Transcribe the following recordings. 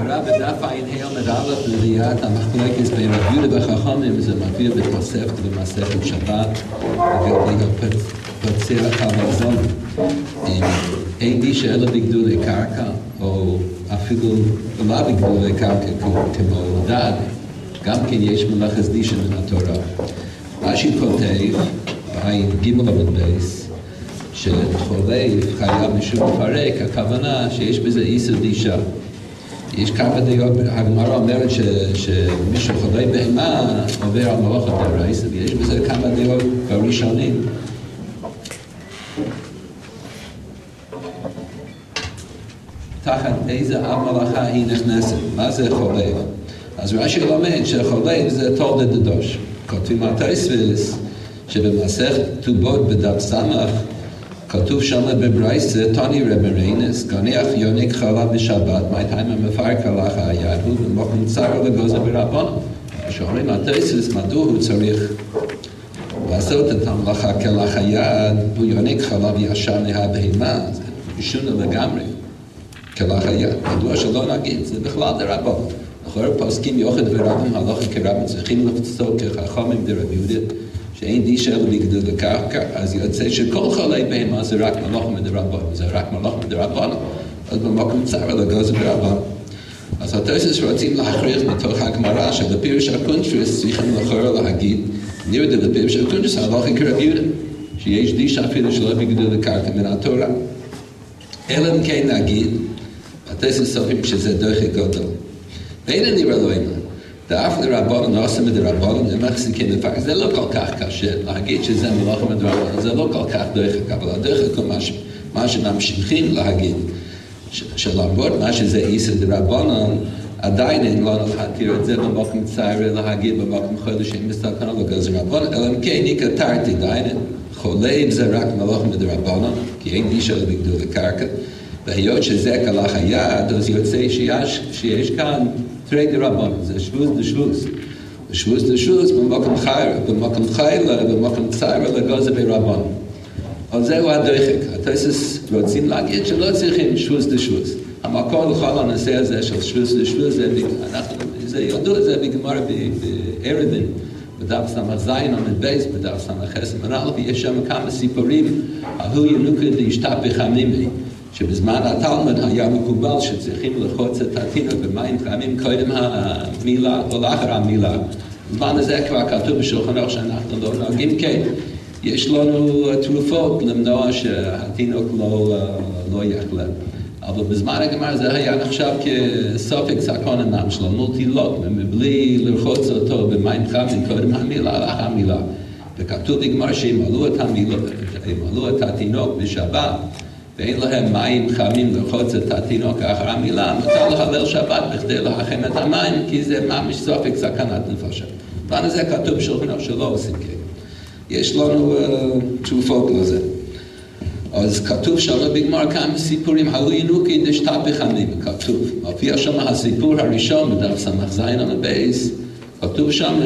הגמרא בדף ע"ה עמוד א' מביאה את המחלוקת בין רב יהודה וחכמים, זה מופיע בתוספת במסכת שבת, וגם פוצע חבזון. אין איש אלא בגדולי קרקע, או אפילו לא בגדולי קרקע כמו דג, גם כן יש מלאכת דישה מן התורה. רש"י כותב, בעין ג' עמוד בייס, שחולב חייב משום מפרק, הכוונה שיש בזה איסור דישה. יש כמה דעות, הגמרא אומרת שמי שחולב בהמה עובר על מלאכת דרייסה, ויש בזה כמה דעות בראשונים. תחת איזה מלאכה היא נכנסת, מה זה חולב? אז רש"י לומד שחולב זה תולדת דדוש. כותבים על תוספות שבמסכת כתובות בדף סמך כתוב שם בברייתא תני רבי ריינס גניח יונק חלב בשבת מתי מפרק הלך היד הוא במקום צר לגוזר ברבנן. שואלים על תוספות מדוע הוא צריך לעשות את המלאכה כלך היד הוא יונק חלב ישר מהבהמה, זה משונה לגמרי כלך היד. מדוע שלא נגיד זה בכלל דרבנן. אחרי פוסקים יוחד ורבים הלכה כרבן צריכים לפסוק כחכמים דרב יהודה שאין דישה אלא בגדולי קרקע, אז יוצא שכל חולי בהמה זה רק מלאכה מדרבנן, זה רק מלאכה מדרבנן, אז במקום צר לגוזר ברבנן. אז התוספות רוצים להכריח מתוך הגמרא שבפירוש הקונטרס צריכים לכאורה להגיד נראה בפירוש הקונטרס הלכה כרב יהודה שיש דישה אפילו שלא בגדולי קרקע מן התורה. אלא אם כן נגיד התוספות סופרים שזה דוחק גדול. ואין נראה לו אימה. דאף לרבנן עושה מדרבנן, הם מחזיקים לפרק. זה לא כל כך קשה להגיד שזה מלאכה מדרבנן, זה לא כל כך דוחק, אבל הדוחק הוא מה שממשיכים להגיד, שלמרות מה שזה איסור דרבנן, עדיין אין לנו להתיר את זה במקום צער להגיד במקום חודשים בסכנה לגוזר רבנן, אלא אם כן כתרתי דיין, חולב זה רק מלאכה מדרבנן, כי אין דישה בגדולי קרקע, והיות שזה כלך היד, אז יוצא שיש כאן תרי דרבנן, זה שבוז דשבוז. שבוז דשבוז במקום חיילה, במקום צער לגוזר ברבנן. אבל זהו הדוחק. התוספות רוצים להגיד שלא צריכים שבוז דשבוז. המקור לכל הנושא הזה של שבוז דשבוז, זה ידוע, זה בגמרא בערבין, בדף ס"ז עמוד בייס, בדף ס"ח עמוד א', יש שם כמה סיפורים, ההוא ינוקא דאשתבח המימי. שבזמן התלמוד היה מקובל שצריכים לחוץ את התינוק במים חמים קודם המילה או לאחר המילה. בזמן הזה כבר כתוב בשולחן ערוך שאנחנו לא נוהגים כן. יש לנו תרופות למנוע שהתינוק לא יחלה. אבל בזמן הגמרא זה היה נחשב כסופק סכנה נם שלו, מולטילוג, מבלי לרחוץ אותו במים חמים קודם המילה, לאחר המילה. וכתוב בגמרא שימלאו את התינוק בשבת, ואין להם מים חמים לרחוץ את התינוק אחר המילה, מותר להלל שבת בכדי להחם את המים, כי זה ממש סופק סכנת נפשות. ועל זה כתוב בשולחן ערוך שלא עושים כן. יש לנו תרופות לזה. אז כתוב שם בגמרא כמה סיפורים, ההוא ינוקא דאשתבח המימי, כתוב. מופיע שם הסיפור הראשון בדף ס"ז עמוד בייס, כתוב שם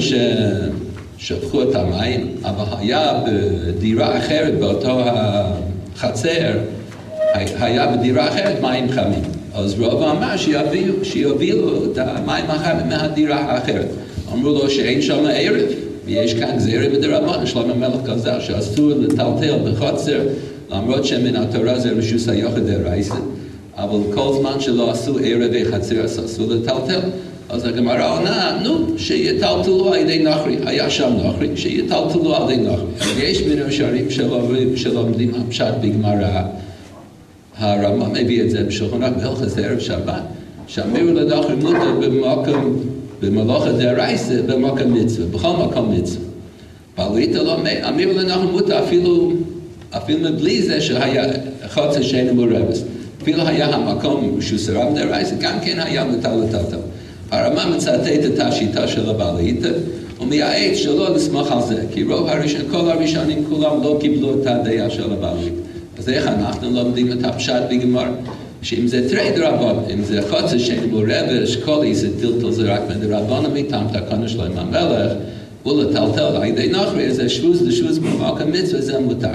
ששפכו את המים, אבל היה בדירה אחרת באותו החצר, היה בדירה אחרת מים חמים. אז רוב אמר שיובילו את המים החמים מהדירה האחרת. אמרו לו שאין שם ערב, ויש כאן גזירה בדרבנן, שלמה המלך גזר שאסור לטלטל בחצר, למרות שמן התורה זה רשות היוחד דרייסה, אבל כל זמן שלא עשו ערב בחצר אסור לטלטל. אז הגמרא עונה, שיטלטלו על ידי נוכרי, היה שם נוכרי, שיטלטלו על ידי נוכרי. יש מן השערים שלומדים הפשט בגמרא, הרמב"ם מביא את זה בשולחן ערוך בהלכות ערב שבת, שאמירו לנוכרי מותר במלאכת דרייסה במקום מצווה, בכל מקום מצווה. בליטא לא אמירו לנוכרי מותר אפילו מבלי זה שהיה חצר שאינה מעורבת. אפילו היה המקום שסרב דרייסה, גם כן היה מותר לטלטל. הרמב"ם מצטט את השיטה של הבליטא, ומייעץ שלא לסמוך על זה, כי כל הראשונים כולם לא קיבלו את הדעה של הבליטא. אז איך אנחנו לומדים את הפשט בגמרא? שאם זה תרי דרבנן, אם זה חצר שאינה מעורבת, שכל איסור טלטול זה רק מדרבנן מטעם תקנה שלמה המלך, ולטלטל על ידי נוכרי, זה שבוז דשבוז במקום מצווה, זה מותר.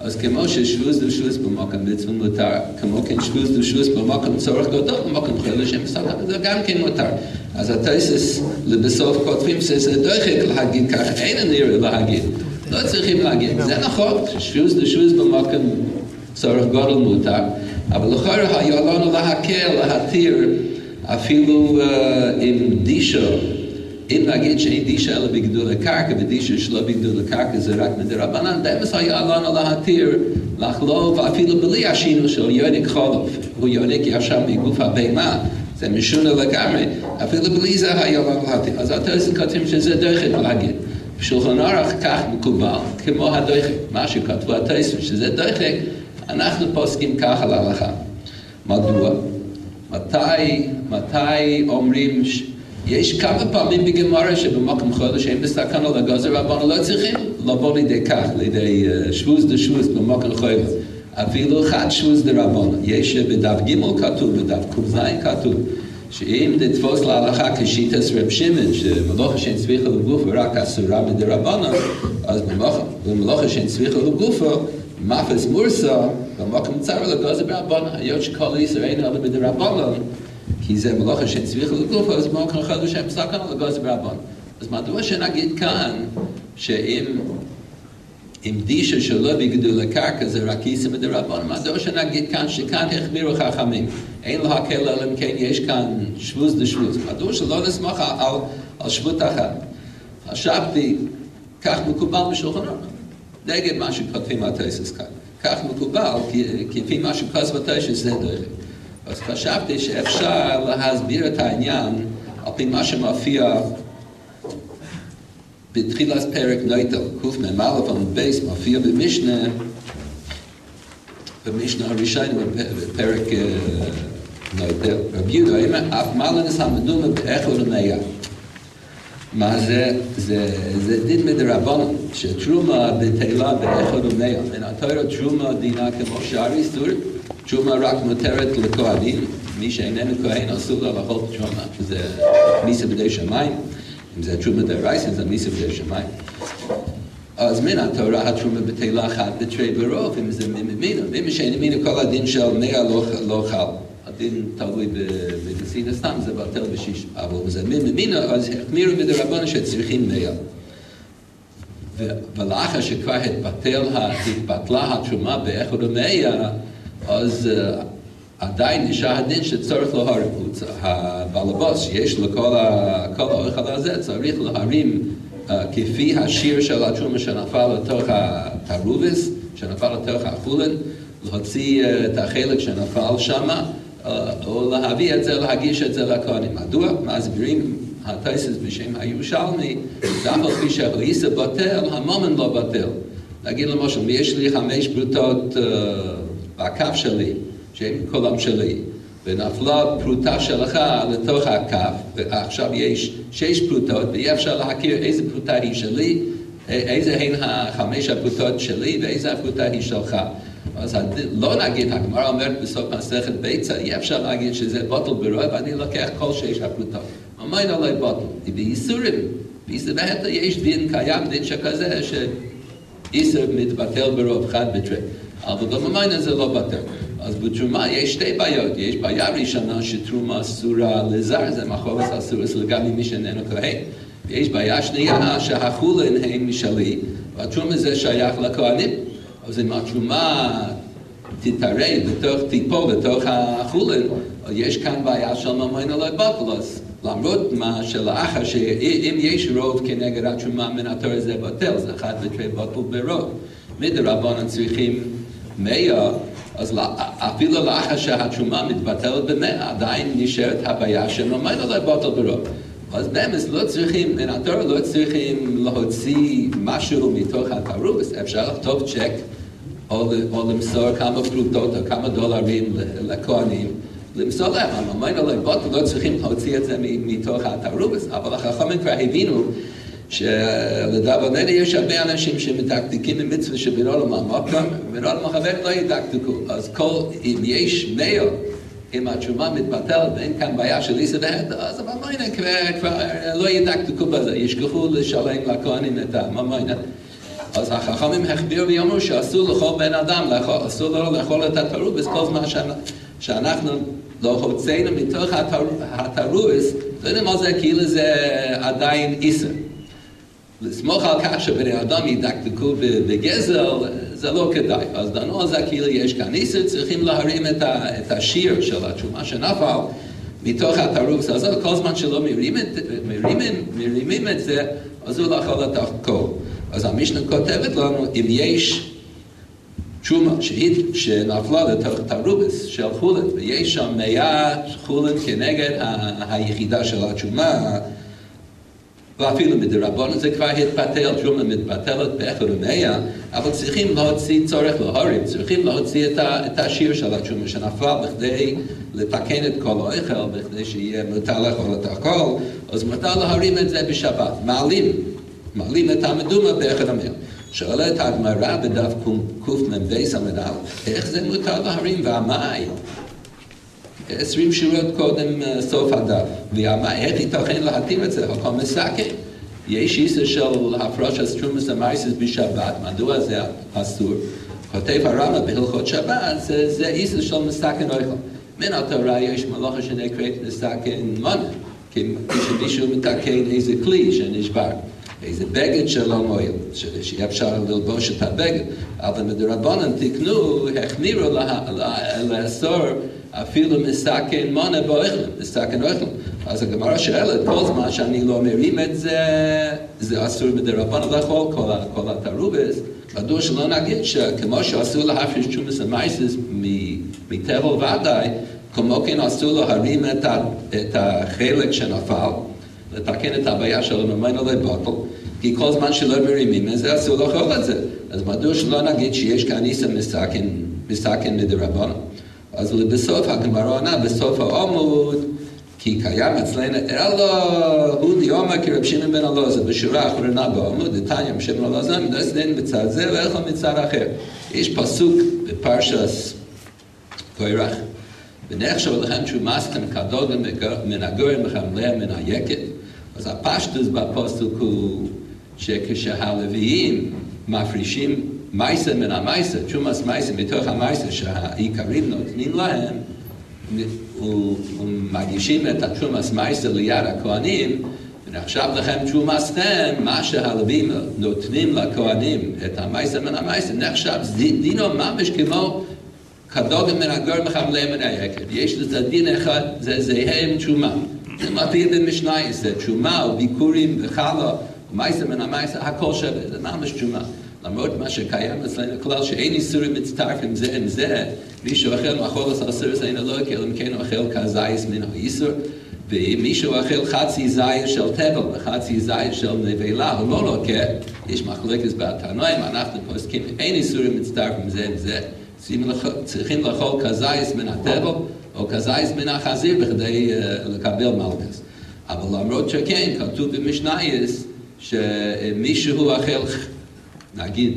אז כמו ששבוז דושבוז במקום מצווה מותר, כמו כן שבוז דושבוז במקום צורך גדול, במקום חילול השם בסדר, זה גם כן מותר. אז התוספות לבסוף כותבים שזה דוחק להגיד ככה, אין נראה להגיד. לא צריכים להגיד, זה נכון, שבוז דושבוז במקום צורך גדול מותר, אבל לכאורה היה לנו להקל, להתיר, אפילו עם דישו, אם נגיד שאין דישה אלא בגדול הקרקע, ודישה שלא בגדול הקרקע זה רק מדרבנן, דמס היה לנו להתיר, לחלוב אפילו בלי השינו של יונק חולף, הוא יונק ישר מגוף הבהמה, זה משונה לגמרי, אפילו בלי זה היה לנו להתיר. אז התוספות כותבים שזה דוחק להגיד. בשולחן ערוך כך מקובל, כמו הדוחק, מה שכתבו התוספות, שזה דוחק, אנחנו פוסקים ככה להלכה. מדוע? מתי אומרים יש כמה פעמים בגמרא שבמקום חודש הם בסכנה לגזר רבנו לא צריכים לבוא לידי כך, לידי שבוז דשבוז במקום חודש. אפילו אחד שבוז דרבנו. יש בדף ג' כתוב, בדף ק"ז כתוב, שאם תתפוס להלכה כשיטת רב שמעון, שמלאכה שאין צריכה לגופו רק אסורה מדרבנו, אז במלאכה שאין צריכה לגופו, מפס מורסה, במקום צר לגזר רבנו, היות שכל איסור אין אלא מדרבנו, כי זה מלאכה שצריך לגוף, אז במקום חודש הם סכנה לגזר רבנו. אז מדוע שנגיד כאן, שאם דישה שלא בגדול הקרקע זה רק איסור מדרבנו, מדוע שנגיד כאן שכאן החמירו חכמים, אין להקל אלא אם כן יש כאן שבוז דשבוז. מדוע שלא נסמוך על שבות אחת. חשבתי, כך מקובל בשולחן ערוך. נגד מה שכותבים התוספות כאן. כך מקובל, כפי מה שכתוב בתוספות זה דרך. אז חשבתי שאפשר להסביר את העניין על פי מה שמופיע בתחילת פרק נויטל, קמ"א עמוד בייס, מופיע במשנה הראשון בפרק נויטל. רבי יהודה אומר, אף מלנס המדומה באחד ומאה. מה זה? זה דין מדרבנן, שתרומה בטלה באחד ומאה. מן התורה תרומה דינה כמו שאר איסור, תרומה רק מותרת לכהנים, מי שאיננו כהן אסור לה לאכול תרומה, שזה מיסה בידי שמיים, אם זה תרומה דרייסה זה מיסה בידי שמיים. אז מן התורה התרומה בטלה אחת בתרי ברוב, אם זה ממנו, אם שאין ממנו כל הדין של מאה לא חל. הדין תלוי בגסין סתם, זה בטל בשיש, אבל זה ממנו, אז החמירו מדרבנן שצריכים מאה. ולאחר שכבר התבטלה התרומה באחד ומאה, אז עדיין נשאר הדין שצורך להרים. הבעל הבוס שיש לו כל האוכל הזה, צריך להרים כפי השיר של התרומה שנפל לתוך התרובס, שנפל לתוך החולן, להוציא את החלק שנפל שמה, או להביא את זה, להגיש את זה לכהנים. מדוע? מסבירים התוספות בשם הירושלמי, אף על פי שהאיסה בטל, המומן לא בטל. נגיד למשל, יש לי 5 פרוטות בכף שלי, שהם כולם שלי, ונפלה פרוטה שלך לתוך הכף, ועכשיו יש 6 פרוטות, ואי אפשר להכיר איזה פרוטה היא שלי, איזה הן 5 הפרוטות שלי, ואיזה הפרוטה היא שלך. אז לא נגיד, הגמרא אומרת בסוף מסכת ביצה, אי אפשר להגיד שזה בוטל ברוב, ואני לוקח כל 6 הפרוטות. ממש לא בוטל, באיסורים, באיסור בהתא יש דין קיים, דין שכזה, שאיסור מתבטל ברוב חד בתרי. אבל במיינה זה לא בטל. אז בתרומה יש 2 בעיות. יש בעיה ראשונה שתרומה אסורה לזר, זה מחובס אסורה לגבי מי שאיננו כהן. ויש בעיה שנייה שהחולן הם משלי, והתרומה זה שייך לכהנים. אז אם התרומה תיפול בתוך החולן, יש כאן בעיה של ממיינה לא בטל. אז למרות מה שלאחר שאם יש רוב כנגד התרומה מן התורה זה בטל, זה אחד ותרי בטל ברוב. מדרבנן צריכים 100, אז אפילו לאחר שהתרומה מתבטלת ב100, עדיין נשארת הבעיה שממיינה לא בטל ברוב. אז באמת לא צריכים, מן התורה לא צריכים להוציא משהו מתוך התרובס, אפשר לכתוב צ'ק, או למסור כמה פרוטות או כמה דולרים לכהנים, למסור להם, ממיינה לא בטל, לא צריכים להוציא את זה מתוך התרובס, אבל החכמים כבר הבינו שלדאבוננו יש הרבה אנשים שמדקדקים במצווה שבין עולם המקום, ובין עולם החבר לא ידקדקו. אז אם יש 100, אם התרומה מתבטלת ואין כאן בעיה של איסור בהתא, אז הממיינה כבר לא ידקדקו בזה, ישכחו לשלם לכהנים את הממיינה. אז החכמים הכבירו ואמרו שאסור לכל בן אדם, אסור לו לאכול את התרובס כל זמן שאנחנו לא הוצאנו מתוך התרובס, לא יודע מה זה, כאילו זה עדיין איסר. לסמוך על כך שבני אדם ידקדקו בגזל, זה לא כדאי. אז דנו על זה כאילו יש כאן איסר, צריכים להרים את השיר של התשומה שנפל מתוך התרובס הזאת, כל זמן שלא מרימים את זה, אז הוא לאכול את הכל. אז המשנה כותבת לנו, אם יש תשומה שנפלה לתוך תרובס של חולת, ויש שם 100 חולת כנגד היחידה של התשומה, ואפילו מדרבנן זה כבר התבטל, תשומה מתבטלת באחד ומאה, אבל צריכים להוציא צורך להורים, צריכים להוציא את השיר של התשומה שנפל בכדי לתקן את כל האוכל, בכדי שיהיה מותר לאכול את הכל, אז מותר להרים את זה בשבת, מעלים את המדומה באחד המאה. שואלת הגמרא בדף קמ"ב עמוד א', איך זה מותר להרים והמאי? 20 שורות קודם סוף הדף. והמאי, איך ייתכן להתיר את זה? הכל מסכן. יש איסור של הפרשת תרומות ומעשרות בשבת, מדוע זה אסור? כותב הרמב"ם בהלכות שבת, זה איסור של מסכן אוכל. מן התורה יש מלאכה שנקראת מסכן מנה, כי מישהו מתקן איזה כלי שנשבר. איזה בגד שלא מועיל, שיהיה אפשר ללבוש את הבגד, אבל מדרבנן תקנו, החמירו לאסור אפילו מסכן מונה באוכל, מסכן אוכל. אז הגמרא שואלת, כל זמן שאני לא מרים את זה, זה אסור מדרבנן לאכול כל התרובס, מדוע שלא נגיד שכמו שאסור להפריש תרומות ומעשרות מטבע ודאי, כמו כן אסור להרים את החלק שנפל, לתקן את הבעיה שלו ממנו לבטל, כי כל זמן שלא מרימים את זה, אסור לאכול את זה. אז מדוע שלא נגיד שיש כאן איסור מסכן מדרבנן? אז בסוף הגמרא עונה, בסוף העמוד, כי קיים אצלנו, אלא הוא דיומא כרב שמעון בן אלעזר, בשורה האחרונה בעמוד, דתניא בשם אלעזר, מדסנן מצד זה ואיכל מצד אחר. יש פסוק בפרשת קורח, ונחשב לכם תרומתכם כדוגם מן הגורן וחמליה מן היקב. אז הפשטוס בפסוק הוא שכשהלוויים מפרישים מייסר מן המייסר, תרומת מייסר מתוך המייסר שהעיקרים נותנים להם, ומגישים את התרומת מייסר ליד הכהנים, ונחשב לכם תרומתכם, מה שהלוויים נותנים לכהנים את המייסר מן המייסר, נחשב דינו ממש כמו כדוגם מן הגורן וחמליה מן היקב. יש לזה דין אחד, זה זהה עם תרומה. זה מופיע במשנה, זה תרומה וביקורים וחלה, ומייסר מן המייסר, הכל שווה, זה ממש תרומה. למרות מה שקיים אצלנו כלל שאין איסורים מצטרפים זה עם זה, מישהו אוכל מאכול אסור אין אלוהים, אלא אם כן אוכל כזית מן האיסור, ואם מישהו אוכל חצי זית של תבל וחצי זית של נבלה, הוא לא לוקח, יש מחלוקת בתנאים, אנחנו פוסקים, אין איסורים מצטרפים זה עם זה, צריכים לאכול כזית מן התבל, או כזית מן החזיר בכדי לקבל מלכות. אבל למרות שכן, כתוב במשנייס, שמישהו אוכל, נגיד,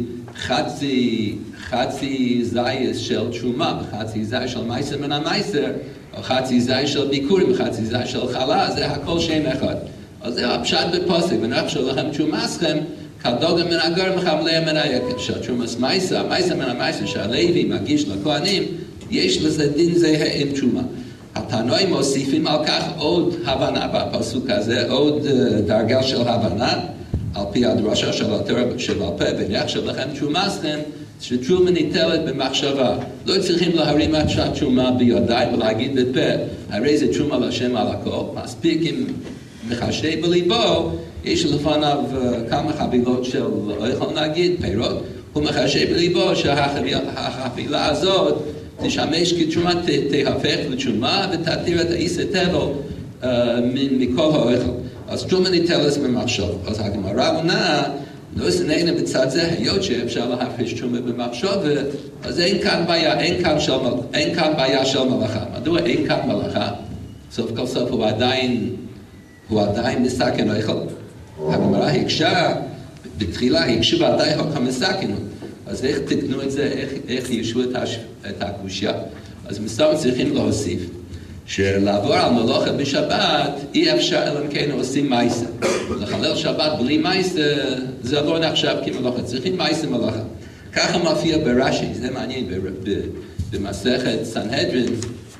חצי זית של תרומה, וחצי זית של מייסר מן המייסר, או חצי זית של ביקורים, וחצי זית של חלה, זה הכל שם אחד. אז זה הפשט בפוסק, ונחשב לכם תרומתכם, כדוגם מן הגורן וחמליה מן היקב. שהתרומת מייסר, המייסר מן המייסר שהלוי מגיש לכהנים, יש לזה דין זהה עם תרומה. התנאים מוסיפים על כך עוד הבנה בפסוק הזה, עוד דרגה של הבנה, על פי הדרשה של התורה שבעל פה, ונחשב לכם תרומתכם, שתרומה ניטלת במחשבה. לא צריכים להרים את התרומה בידיים ולהגיד בפה, הרי זה תרומה להשם על הכל, מספיק אם מחשב בליבו, יש לפניו כמה חבילות של אוכל נגיד, פירות, הוא מחשב בליבו שהחבילה הזאת תשמש כתרומה, תהפך לתרומה ותתיר את האיסר תבל מכל האוכל. אז תרומה ניטלת במחשב. אז הגמרא עונה, לא סננה בצד זה, היות שאפשר להפריש תרומה במחשב, אז אין כאן בעיה, אין כאן בעיה של מלאכה. מדוע אין כאן מלאכה? סוף כל סוף הוא עדיין מסכן אוכל. הגמרא הקשה, בתחילה הקשו ועדיין המסכן. אז איך תקנו את זה, איך ישו את הקושיה? אז מסתבר צריכים להוסיף, שלעבור על מלאכה בשבת אי אפשר אלא אם כן עושים מייסה. לחלל שבת בלי מייסה זה לא נחשב כמלאכה, צריכים מייסה מלאכה. ככה מופיע ברש"י, זה מעניין, במסכת סנהדרין,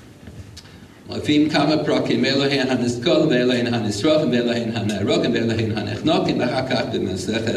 מופיעים כמה פרקים, אלוהיהן הנסכולים ואלוהיהן הנשרופים ואלוהיהן הנהרוגים ואלוהיהן הנחנוקים, ואחר כך במסכת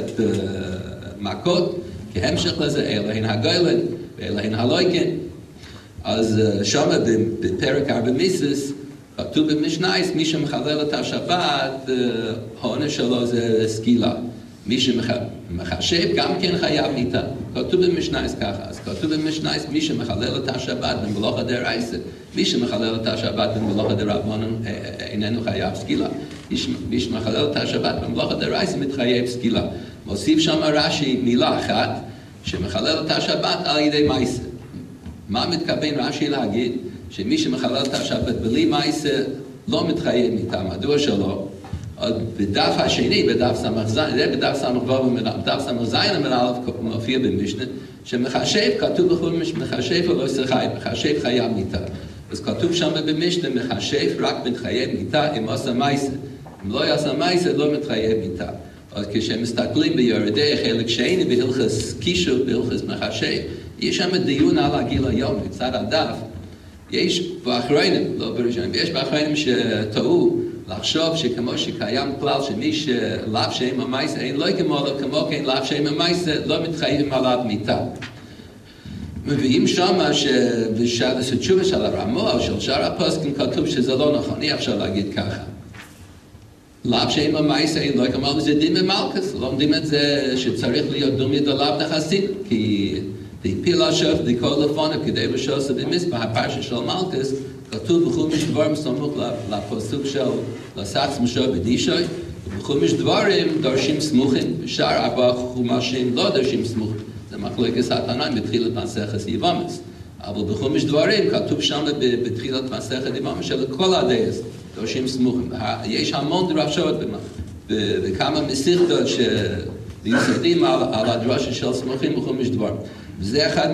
מכות, כהמשך לזה אלוהיהן הגוילן ואלוהיהן הלויקין. אז שם בפרק 4 מצוות כתוב במשנייס, מי שמחלל את השבת, העונש שלו זה סקילה. מי שמחשב גם כן חייב מיתה. כתוב במשנייס ככה. אז כתוב במשנייס, מי שמחלל את השבת במלאכה דרייסה, מי שמחלל את השבת במלאכה דרבנן איננו חייב סקילה. מי שמחלל את השבת במלאכה דרייסה מתחייב סקילה. מוסיף שם רש"י מילה אחת, שמחלל את השבת על ידי מייסה. מה מתכוון רש"י להגיד? שמי שמחלל את השבת בלי מייסה לא מתחייב מיתה. מדוע שלא? בדף השני, בדף סמ"ז, זה בדף סמ"ז מופיע במשנה, שמחשב, כתוב בכל משנה, מחשב או לא שחי, מחשב חייב מיתה. אז כתוב שם במשנה, מחשב רק מתחייב מיתה אם עושה מייסה. אם לא יעשה מייסה, לא מתחייב מיתה. אז כשמסתכלים ביורדי חלק שני, בהלכס קישו, בהלכס מחשב, יש שם דיון על הגיל היום, מצד הדף. יש באחרונים, לא בראשונים, יש באחרונים שטעו לחשוב שכמו שקיים כלל שמי שלאו שם המייסה אין לא כמו כן לאו שם המייסה לא מתחייבים עליו מיתה. מביאים שמה שבתשובה של הרמ"א או של שאר הפוסקים כתוב שזה לא נכון, אי אפשר להגיד ככה. לאו שם המייסה אין לא כמו זה דין במלכס, לומדים את זה שצריך להיות דומי דלאו דחסין, כי דיפיל השוף דיקול לפונו כדי בשוסה במספר הפרשה של מלכס, כתוב בחומש דברים סמוך לפסוק של לסץ משו בדישוי, ובחומש דברים דורשים סמוכים, בשאר 4 חומשים לא דורשים סמוכים. זה מחלוקת התנאים בתחילת מסכת יבמס. אבל בחומש דברים כתוב שם בתחילת מסכת יבמס שלכל הדייס דורשים סמוכים. יש המון דרשות וכמה מסכתות שיסודים על הדרשה של סמוכים בחומש דברים. וזה אחד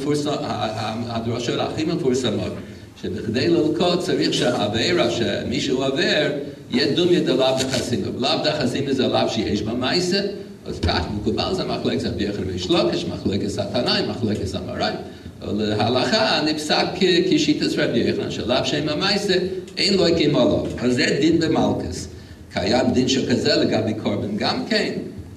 מהדרשות הכי מפורסמות. שבכדי ללקות צריך שהעבירה שמישהו עבר יהיה דומיה דלאו דחסינו. לאו דחסינו זה לאו שיש במייסה, אז כך מקובל זה מחלקת רבי יוחנן וריש לקיש, מחלקת התנאים, מחלקת אמוראים. להלכה נפסק כשיטת רבי יוחנן שלאו שם המייסה אין לו הקים עליו. אז זה דין במלכס. קיים דין שכזה לגבי קורבן גם כן.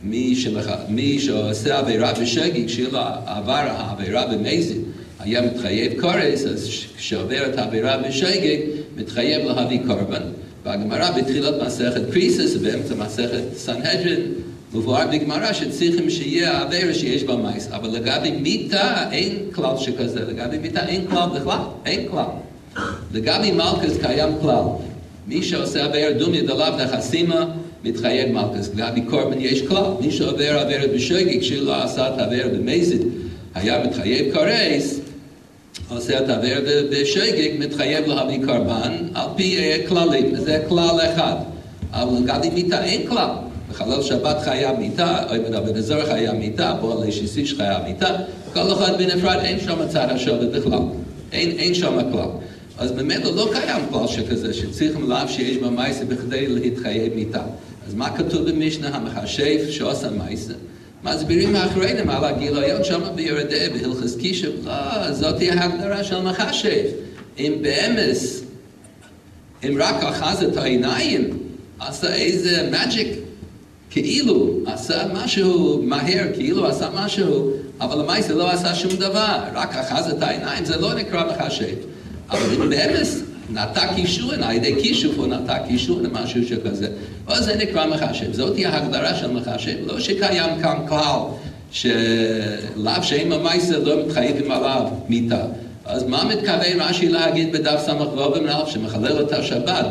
מי שעושה עבירה בשגג, שיהיה לו עבר העבירה במזיד, היה מתחייב קורס, אז כשעובר את העבירה בשגג, מתחייב להביא קורבן. והגמרא בתחילת מסכת קריסס, באמצע מסכת סנהדרין, מבואר בגמרא שצריכים שיהיה העבירה שיש בה מייס. אבל לגבי מיתה אין כלל שכזה, לגבי מיתה אין כלל בכלל, אין כלל. לגבי מלכס קיים כלל. מי שעושה עבירה דומיה דלאו דחסימה, מתחייב מלכס. לגבי קורבן יש כלל. מי שעובר עבירה בשגג, שלא עשה את העבירה במזיד, היה מתחייב קורס, עושה את העבירה בשגג, מתחייב להביא קורבן, על פי כללים. זה כלל אחד. אבל לגבי מיתה אין כלל. בחלל שבת חייב מיתה, או בדבר זר חייב מיתה, פועל שיסיש חייב מיתה, כל אחד בנפרד, אין שם צד השבת בכלל. אין שם כלל. אז באמת לא קיים כלל שכזה, שצריכים לאו שיש במייסה בכדי להתחייב מיתה. אז מה כתוב במשנה המחשב שעושה מייסה? מסבירים האחרונים על הגיליון שם ביורדי בהלכס קישו. לא, זאת היא ההגדרה של מחשב. אם באמס, אם רק אחז את העיניים, עשה איזה מג'יק, כאילו עשה משהו מהר, כאילו עשה משהו, אבל למעשה לא עשה שום דבר, רק אחז את העיניים, זה לא נקרא מחשב. אבל אם באמס נטע קישון, על ידי כישוף הוא נטע קישון, משהו שכזה. אז זה נקרא מחשב. זאת היא ההגדרה של מחשב. לא שקיים כאן כלל, שלאו שאם המייסה לא מתחייבים עליו מיתה. אז מה מתכוון רש"י להגיד בדף סמ"ו במנהל, שמחלל את השבת,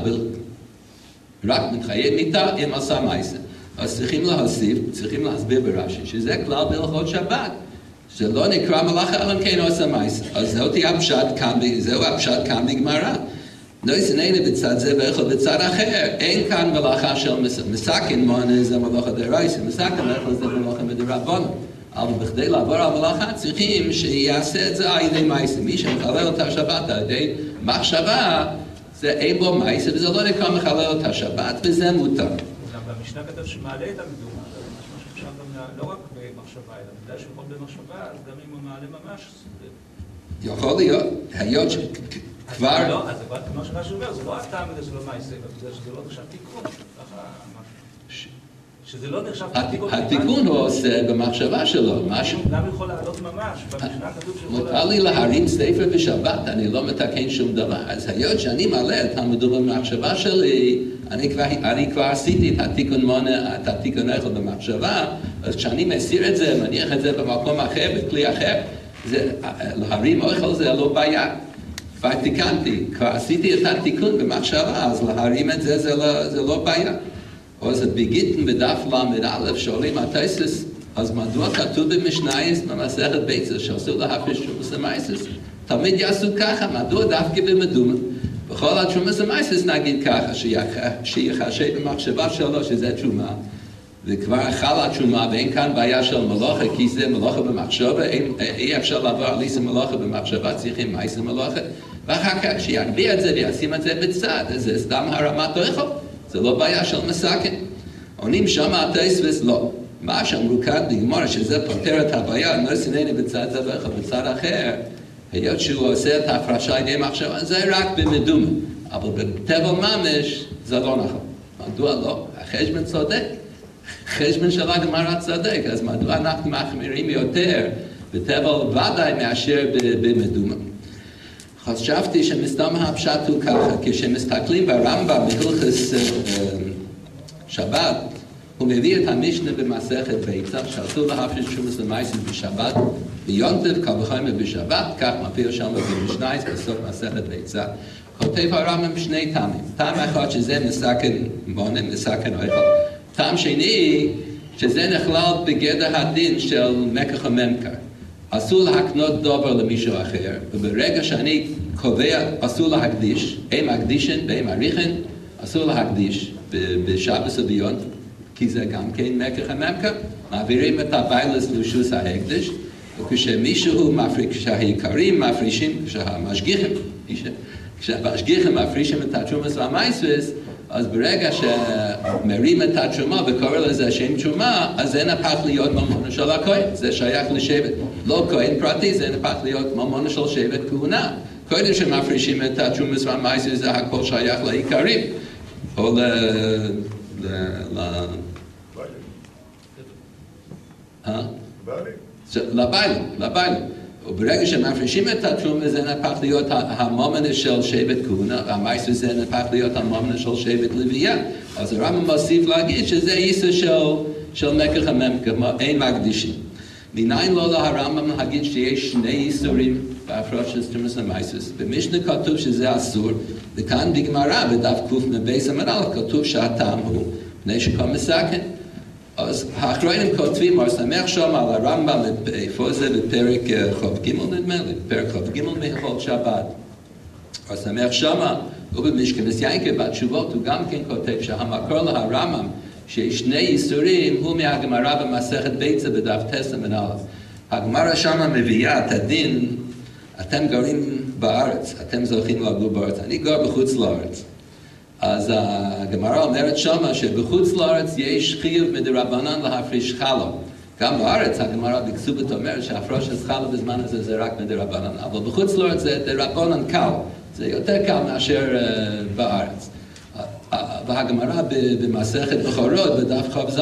רק מתחייב מיתה אם עשה מייסה. אז צריכים להוסיף, צריכים להסביר ברש"י, שזה כלל בהלכות שבת. שלא נקרא מלאכה אלא אם כן עושה מייסה. אז זהו הפשט כאן בגמרא. לא ישננה בצד זה ואיכל בצד אחר. אין כאן מלאכה של מסכן, מונה זה מלאכה דרייסה, מסכן ואיכל זה מלאכה מדרבנן. אבל בכדי לעבור על מלאכה צריכים שיעשה את זה על ידי מייסה. מי שמחלל את השבת על ידי מחשבה, זה אין בו מייס, וזה לא נקרא מחלל את השבת, וזה מותר. במשנה כתב שמעלה את המדומה, זה משהו שאפשר גם לא רק במחשבה, אלא בגלל שהוא יכול במחשבה, אז גם אם הוא מעלה ממש... יכול להיות, היות שכבר... לא, אז מה שרש"י אומר, זה לא הטעם בגלל שזה לא מייס, אלא בגלל שזה לא נחשב תיקון. שזה לא נחשב תיקון. התיקון הוא עושה במחשבה שלו, משהו. למה יכול לעלות ממש? במשנה כתוב שיכול לעלות... מותר לי להרים ספר בשבת, אני לא מתקן שום דבר. אז היות שאני מעלה את המדומה במחשבה שלי, אני כבר עשיתי את התיקון מונה, את התיקון אחד במחשבה, אז כשאני מסיר את זה, מניח את זה במקום אחר, בכלי אחר, להרים אוכל זה לא בעיה. כבר תיקנתי, כבר עשיתי את התיקון במחשבה, אז להרים את זה זה לא בעיה. אז בגיטין בדף ל"א שואלים התוספות, אז מדוע כתוב במשנייס במסכת ביצה שאסור להפריש תרומות למעשרות? תמיד יעשו ככה, מדוע דווקא במדומה? בכל התרומות למעשרות נגיד ככה, שיחשב במחשבה שלו שזה תרומה, וכבר חלה התרומה ואין כאן בעיה של מלאכה, כי זה מלאכה במחשבה, אי אפשר לעבור על איסור מלאכה במחשבה, צריכים מעשר מלאכה, ואחר כך שיגביה את זה וישים את זה בצד, זה סתם הרמת אוכל. זה לא בעיה של מסכן. עונים שם התוספות לא. מה שאמרו כאן בגמרא שזה פותר את הבעיה, לא סינני בצד זה ובצד אחר, היות שהוא עושה את ההפרשה ידי מחשבה, זה רק במדומה. אבל בטבע ממש זה לא נכון. מדוע לא? החשבון צודק. חשבון של הגמרא צודק, אז מדוע אנחנו מחמירים יותר בטבע ודאי מאשר במדומה. חשבתי שמסתם הפשט הוא ככה, כשמסתכלים ברמב"ם בהלכות שבת, הוא מביא את המשנה במסכת ביצה, שאסור להפריש תרומות למעשרות בשבת, ביונטב, קל וחומר בשבת, כך מופיע שם במשנייס בסוף מסכת ביצה. כותב הרמב"ם שני טעמים. טעם אחד שזה מסכן מונה, מסכן אוכל. טעם שני, שזה נכלל בגדר הדין של מקח וממכר. אסור להקנות דבר למישהו אחר, וברגע שאני קובע אסור להקדיש, הם מקדישן והם עריכן, אסור להקדיש בשבס וביון, כי זה גם כן מקח וממכר, מעבירים את הביילס לרשות ההקדש, וכשמישהו מפריש, כשהעיקרים מפרישים, כשהמשגיחים מפרישים את התרומות והמעשרות, אז ברגע שמרים את התרומה וקורא לזה שם תרומה, אז זה נהפך להיות ממונה של הכהן, זה שייך לשבט. לא כהן פרטי, זה נהפך להיות ממונה של שבט כהונה. קודם שמפרישים את התרומות והמעשרות, זה הכל שייך לעיקרים. או לבעלים. וברגע שמפרישים את התרומה, זה נהפך להיות המומנה של שבט כהונה, והמעשרות זה נהפך להיות המומנה של שבט לוויה. אז הרמב"ם מוסיף להגיד שזה איסור של מקח וממכר, אין מקדישים. מניין לא לרמב"ם להגיד שיש שני איסורים בהפרשת תרומות ומעשרות. במשנה כתוב שזה אסור, וכאן בגמרא, בדף קמ"ב עמוד כתוב שהטעם הוא פני שכל מסכן. אז האחרונים כותבים, אז שמח שם על הרמב"ם, איפה זה בפרק ח"ג נדמה לי, פרק כ"ג מהלכות שבת. אז שמח שם, ובמשכנס יינקב בתשובות הוא גם כן כותב שהמקור להרמב"ם שיש שני איסורים הוא מהגמרא במסכת ביצה בדף עמוד א'. הגמרא שם מביאה את הדין, אתם גרים בארץ, אתם זוכים לגור בארץ, אני גר בחוץ לארץ. אז הגמרא אומרת שמה שבחוץ לארץ יש חיוב מדרבנן להפריש חלה. גם בארץ הגמרא בכסובת אומרת שהפרשת חלה בזמן הזה זה רק מדרבנן, אבל בחוץ לארץ זה דרבנן קל, זה יותר קל מאשר בארץ. והגמרא במסכת בכורות בדף כ"ז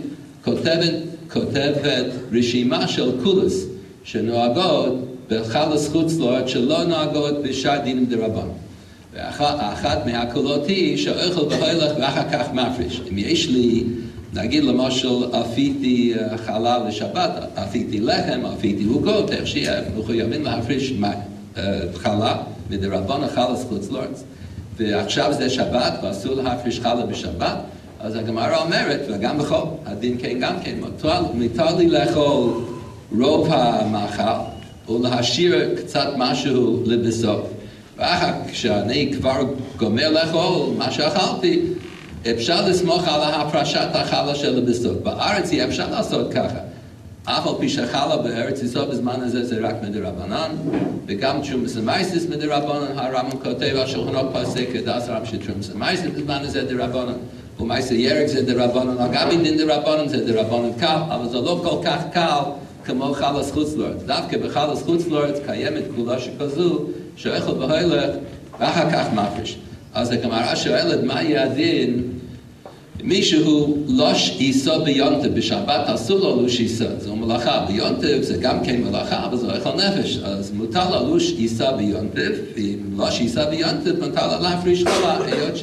כותבת רשימה של קולס שנוהגות בחלס חוץ לארץ שלא נוהגות בשאר דינים דרבנן. ואחת מהקולות היא שאוכל בהולך ואחר כך מפריש. אם יש לי, נגיד למשל, אפיתי חלה לשבת, אפיתי לחם, אפיתי עוגות, איך שיהיה, מחויבים להפריש חלה מדרבנן חלס חוץ לארץ. ועכשיו זה שבת ואסור להפריש חלה בשבת, אז הגמרא אומרת, וגם בכל, הדין כן גם כן, מותר לי לאכול רוב המאכל ולהשאיר קצת משהו לבסוף. ואחר כשאני כבר גומר לאכול מה שאכלתי, אפשר לסמוך על הפרשת החלה של בסוף. בארץ אי אפשר לעשות ככה. אף על פי שחלה בארץ ישראל בזמן הזה זה רק מדרבנן, וגם תרומס המייסס מדרבנן, הרמב"ם כותב השולחן ערוך פוסק כדעת הרב שתרומס המייסס בזמן הזה דרבנן, ומייסה ירק זה דרבנן, אגב דין דרבנן זה דרבנן קל, אבל זה לא כל כך קל כמו חלס חוץ לארץ. דווקא בחלס חוץ לארץ קיימת גבולה שכזו, שאיכל בהילך, ואחר כך מפריש. אז הגמרא שואלת, מה יהיה הדין? מישהו לוש איסה ביונטב, בשבת אסור לו לוש איסה. זו מלאכה ביונטב, זה גם כן מלאכה, אבל זו אוכל נפש. אז מותר לו לוש איסה ביונטב, ואם לוש איסה ביונטב, מותר לו להפריש חלה, היות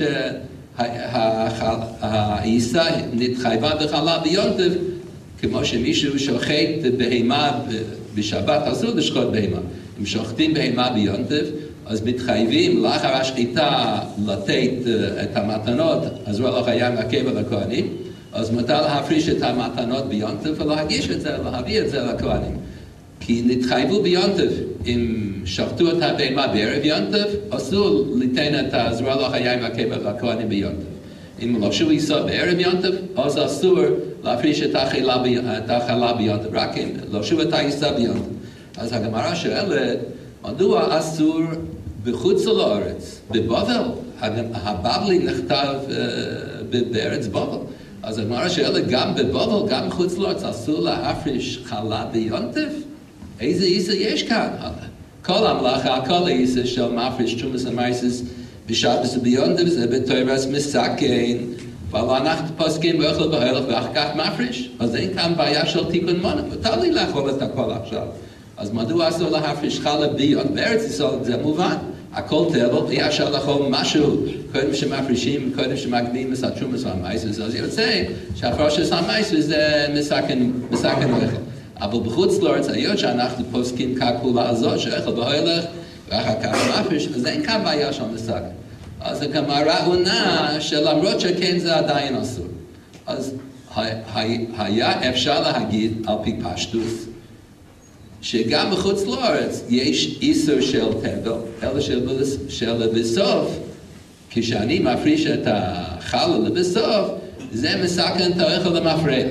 שהאיסה נתחייבה בחלה ביונטב, כמו שמישהו שוחט בהמה בשבת, אסור לשחוט בהמה. אם שוחטים בהמה ביונטב, אז מתחייבים לאחר השחיטה לתת את המתנות, אז הוא הלך היה מהקבר לכהנים, אז מותר להפריש את המתנות ביונטב ולהגיש את זה, להביא את זה לכהנים. כי נתחייבו ביונטב, אם שחטו את הבהמה בערב יונטב, אסור ליתן את הזרוע הלך היה מהקבר לכהנים ביונטב. אם לבשו איסה בערב יונטב, אז אסור להפריש את החלה ביונטב, רק אם לבשו את האיסה ביונטב. אז הגמרא שואלת, מדוע אסור בחוץ לארץ, בבבל? הבבלי נכתב בארץ בבל. אז הגמרא שואלת, גם בבבל, גם בחוץ לארץ, אסור להפריש חלה ביונטב? איזה איסה יש כאן? כל המלאכה, כל האיסה של מפריש תרומס המייסס בשבת וביונטב, זה בתורס מסכן, אבל אנחנו פוסקים באוכל בהילך ואחר כך מפריש. אז אין כאן בעיה של תיקון מונה, מותר לי לאכול את הכל עכשיו. אז מדוע אסור להפריש חלה ביונטב? בארץ ישראל זה מובן, הכל טבע, אי אפשר לאכול משהו קודם שמפרישים, קודם שמקדים את התרומס והמייסס, אז יוצא שהפרשת המייסס זה מסכן אוכל. אבל בחוץ לארץ, היות שאנחנו פוסקים ככולה הזאת, שאוכל בהילך ואחר כך מפריש, אז אין כאן בעיה של מסכן. אז הגמרא עונה שלמרות שכן זה עדיין אסור. אז היה אפשר להגיד על פי פשטוס, שגם בחוץ לארץ יש איסור של טבל, אלא שלבסוף, כשאני מפריש את החלה לבסוף, זה מסכן את האוכל למפריע.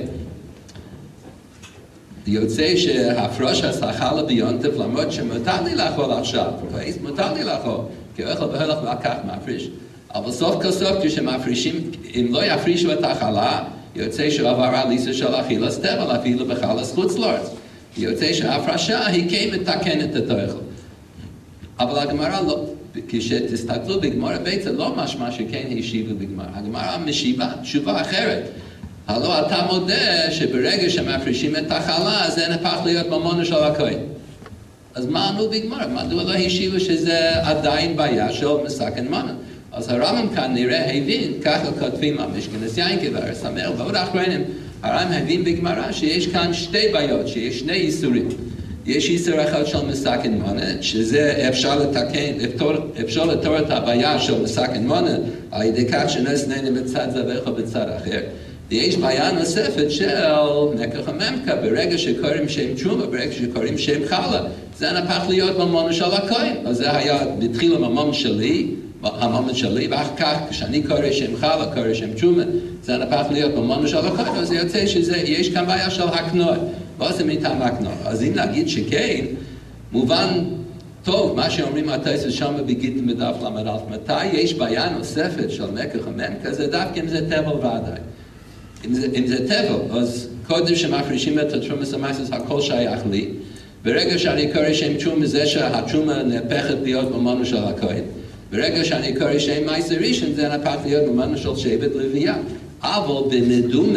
יוצא שהפרש החלה ביונטב, למרות שמותר לי לאכול עכשיו, מותר לי לאכול, כי האוכל בהילך ואחר כך מפריש, אבל סוף כל סוף כשמפרישים, אם לא יפרישו את החלה, יוצא שעבר על איסור של אכילת טבל, אפילו בחלס חוץ לארץ. יוצא שההפרשה היא כן מתקנת את האוכל. אבל הגמרא לא, כשתסתכלו בגמרא ביצה, לא משמע שכן השיבו בגמרא. הגמרא משיבה תשובה אחרת. הלא אתה מודה שברגע שמפרישים את החלה, זה נהפך להיות ממונו של הכהן. אז מה ענו בגמרא? מדוע לא השיבו שזה עדיין בעיה של מסכן מונה? אז הרמב"ם כאן נראה הבין, ככה כותבים המשכנס יינקה והרס המלך, ועוד אחרונים, הרמב"ם הבין בגמרא שיש כאן שתי בעיות, שיש שני איסורים. יש איסור אחד של מסכן מונה, שזה אפשר לתקן, אפשר לתור את הבעיה של מסכן מונה, על ידי כך שנס נהנה בצד זה ואיכו בצד אחר. ויש בעיה נוספת של מקח הממקה, ברגע שקוראים שם תרומה, ברגע שקוראים שם חלה, זה נהפך להיות ממון של הכהן. אז זה היה בתחילה ממון שלי, ואחר כך כשאני קורא שם חלה, קורא שם תרומה, זה נהפך להיות ממון של הכהן, אז זה יוצא שיש כאן בעיה של הקנוע. ואז זה מטעם הקנוע. אז אם נגיד שכן, מובן טוב, מה שאומרים התוספות שם בגיטין בדף למד, מתי יש בעיה נוספת של מקח הממקה, זה דווקא אם זה טבל ועדיין. אם זה טבל, אז קודם שמפרישים את התרומס המייסס, הכל שייך לי. ברגע שאני קורא שם תרומה, זה שהתרומה נהפכת להיות ממונו של הכהן. ברגע שאני קורא שם מייסר ראשון, זה נהפך להיות ממונו של שבט לוויה. אבל במדומה,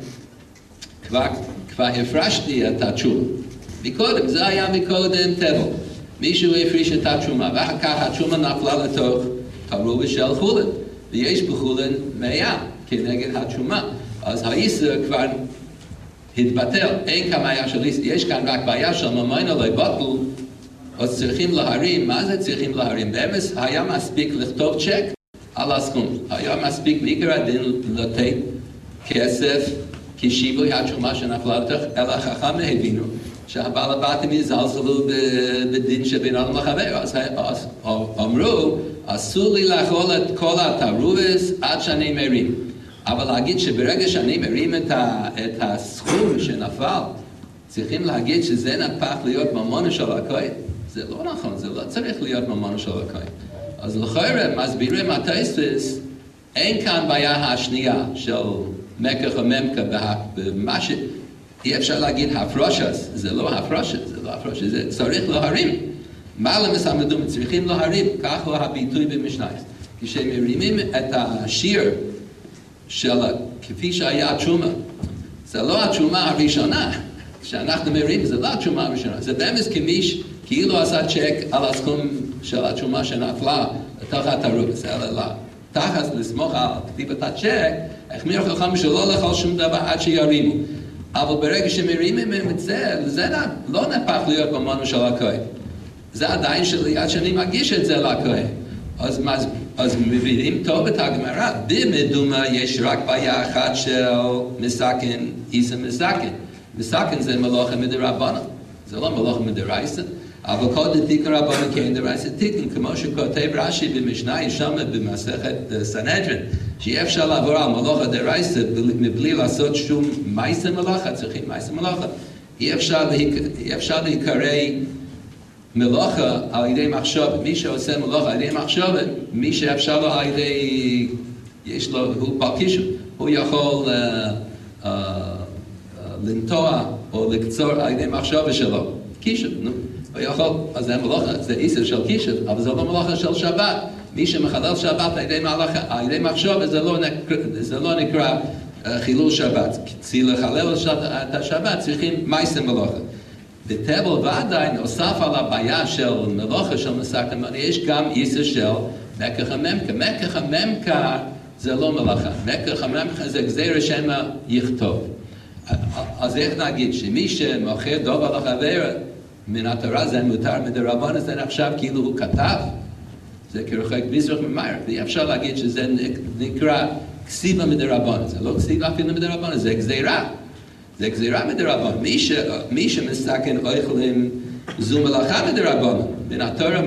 כבר הפרשתי את התרומה. מקודם, זה היה מקודם טבל. מישהו הפריש את התרומה, ואחר כך התרומה נפלה לתוך תרומה של חולן. ויש בחולן 100 כנגד התרומה. אז האיסר כבר התבטל, אין כאן בעיה של איסר, יש כאן רק בעיה של ממונו לא יבטל, אז צריכים להרים. מה זה צריכים להרים? באמת היה מספיק לכתוב צ'ק על הסכום, היה מספיק בעיקר הדין לתת כסף כשיבוי התרומה שנפלה לתוך, אלא החכם הבינו שהבעל הבתים יזלזלו בדין שבינם לחבר, אז אמרו, אסור לי לאכול את כל התרובס עד שאני מרים. אבל להגיד שברגע שאני מרים את הסכום שנפל, צריכים להגיד שזה נהפך להיות ממונו של הכהן? זה לא נכון, זה לא צריך להיות ממונו של הכהן. אז לכאורה מסבירים התוספות, אין כאן בעיה השנייה של מקח וממקה במה ש... אי אפשר להגיד הפרושס, זה לא הפרושס, זה צריך להרים. מעלה מסמדום, צריכים להרים, כך הוא הביטוי במשנה. כשמרימים את השיר של כפי שהיה התשומה, זה לא התשומה הראשונה, כשאנחנו מרימים, זה לא התשומה הראשונה, זה באמת כאילו עשה צ'ק על הסכום של התשומה שנפלה לתוך התרוב, זה לא. תחת לסמוך על כתיבת הצ'ק, החמיר חכם שלא לאכול שום דבר עד שירימו. אבל ברגע שמרימים את זה לא נהפך להיות ממונו של הכהן. זה עדיין שלי עד שאני מגיש את זה לכהן. אז מבינים טוב את הגמרא. במדומה יש רק בעיה אחת של מסכן, איסה מסכן. מסכן זה מלאכה מדרבנן. זה לא מלאכה מדרייסה. אבל כל דתיקה רבנן כן דרייסה תיקן, כמו שכותב רש"י במשנה שם במסכת סנהדרין, שאי אפשר לעבור על מלאכה דרייסה מבלי לעשות שום מעשה מלאכה, צריכים מעשה מלאכה. אי אפשר להיקרא מלאכה על ידי מחשבה. מי שעושה מלאכה על ידי מחשבה, מי שאפשר לו על ידי, יש לו, הוא פלקישו, הוא יכול לנטוע או לקצור על ידי מחשבה שלו. קישב, נו. הוא יכול, אז זה מלאכה, זה איסר של קישב, אבל זה לא מלאכה של שבת. מי שמחלל שבת על ידי מחשבה, זה לא נקרא חילול שבת. כי לחלל את השבת צריכים מעשה מלאכה. בטבל ועדיין נוסף על הבעיה של מלאכה של מסכן, יש גם איסר של מקח הממקה. מקח הממקה זה לא מלאכה. מקח הממקה זה גזירה שמא יכתוב. אז איך נגיד שמי שמוכר דובר לחבר מן התורה זה מותר מדרבנן, זה נחשב כאילו הוא כתב. זה כרחק מזרח ממאיר. ואי אפשר להגיד שזה נקרא כסיבה מדרבנן. זה לא כסיבה אפילו מדרבנן, זה גזירה. זה גזירה מדרבנן. מי שמסכן אוכלים זו מלאכה מדרבנן. מן התורה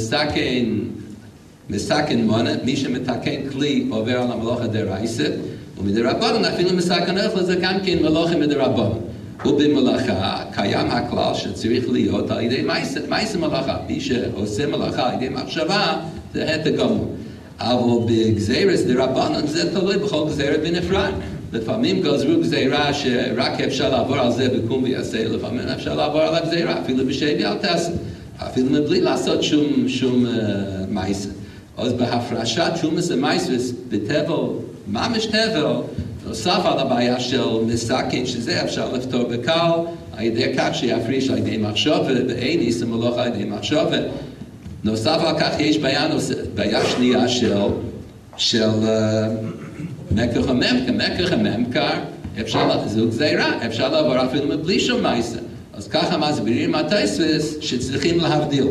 מסכן מונה, מי שמתקן כלי עובר על המלאכה דרייסה, ומדרבנן אפילו מסכן אוכל זה גם כן מלאכה מדרבנן. ובמלאכה קיים הכלל שצריך להיות על ידי מעשה מלאכה. מי שעושה מלאכה על ידי מחשבה זה התג גמור. אבל בגזירס דרבנן זה תלוי בכל גזירה בנפרד. לפעמים גזרו גזירה שרק אפשר לעבור על זה בקום ויעשה, לפעמים אפשר לעבור על הגזירה, אפילו בשבי אל תעשה, אפילו מבלי לעשות שום מעשה. אז בהפרשת תרומות ומעשר בטבל, ממש טבל, נוסף על הבעיה של מסכן, שזה אפשר לפתור בקל, על ידי כך שיפריש על ידי מחשבה, ואין איסר מלאכה על ידי מחשבה. נוסף על כך יש בעיה שנייה של מקח הממקה. מקח הממקה, זו גזירה, אפשר לעבור אפילו מבלי שום מעשה. אז ככה מסבירים התוספות שצריכים להבדיל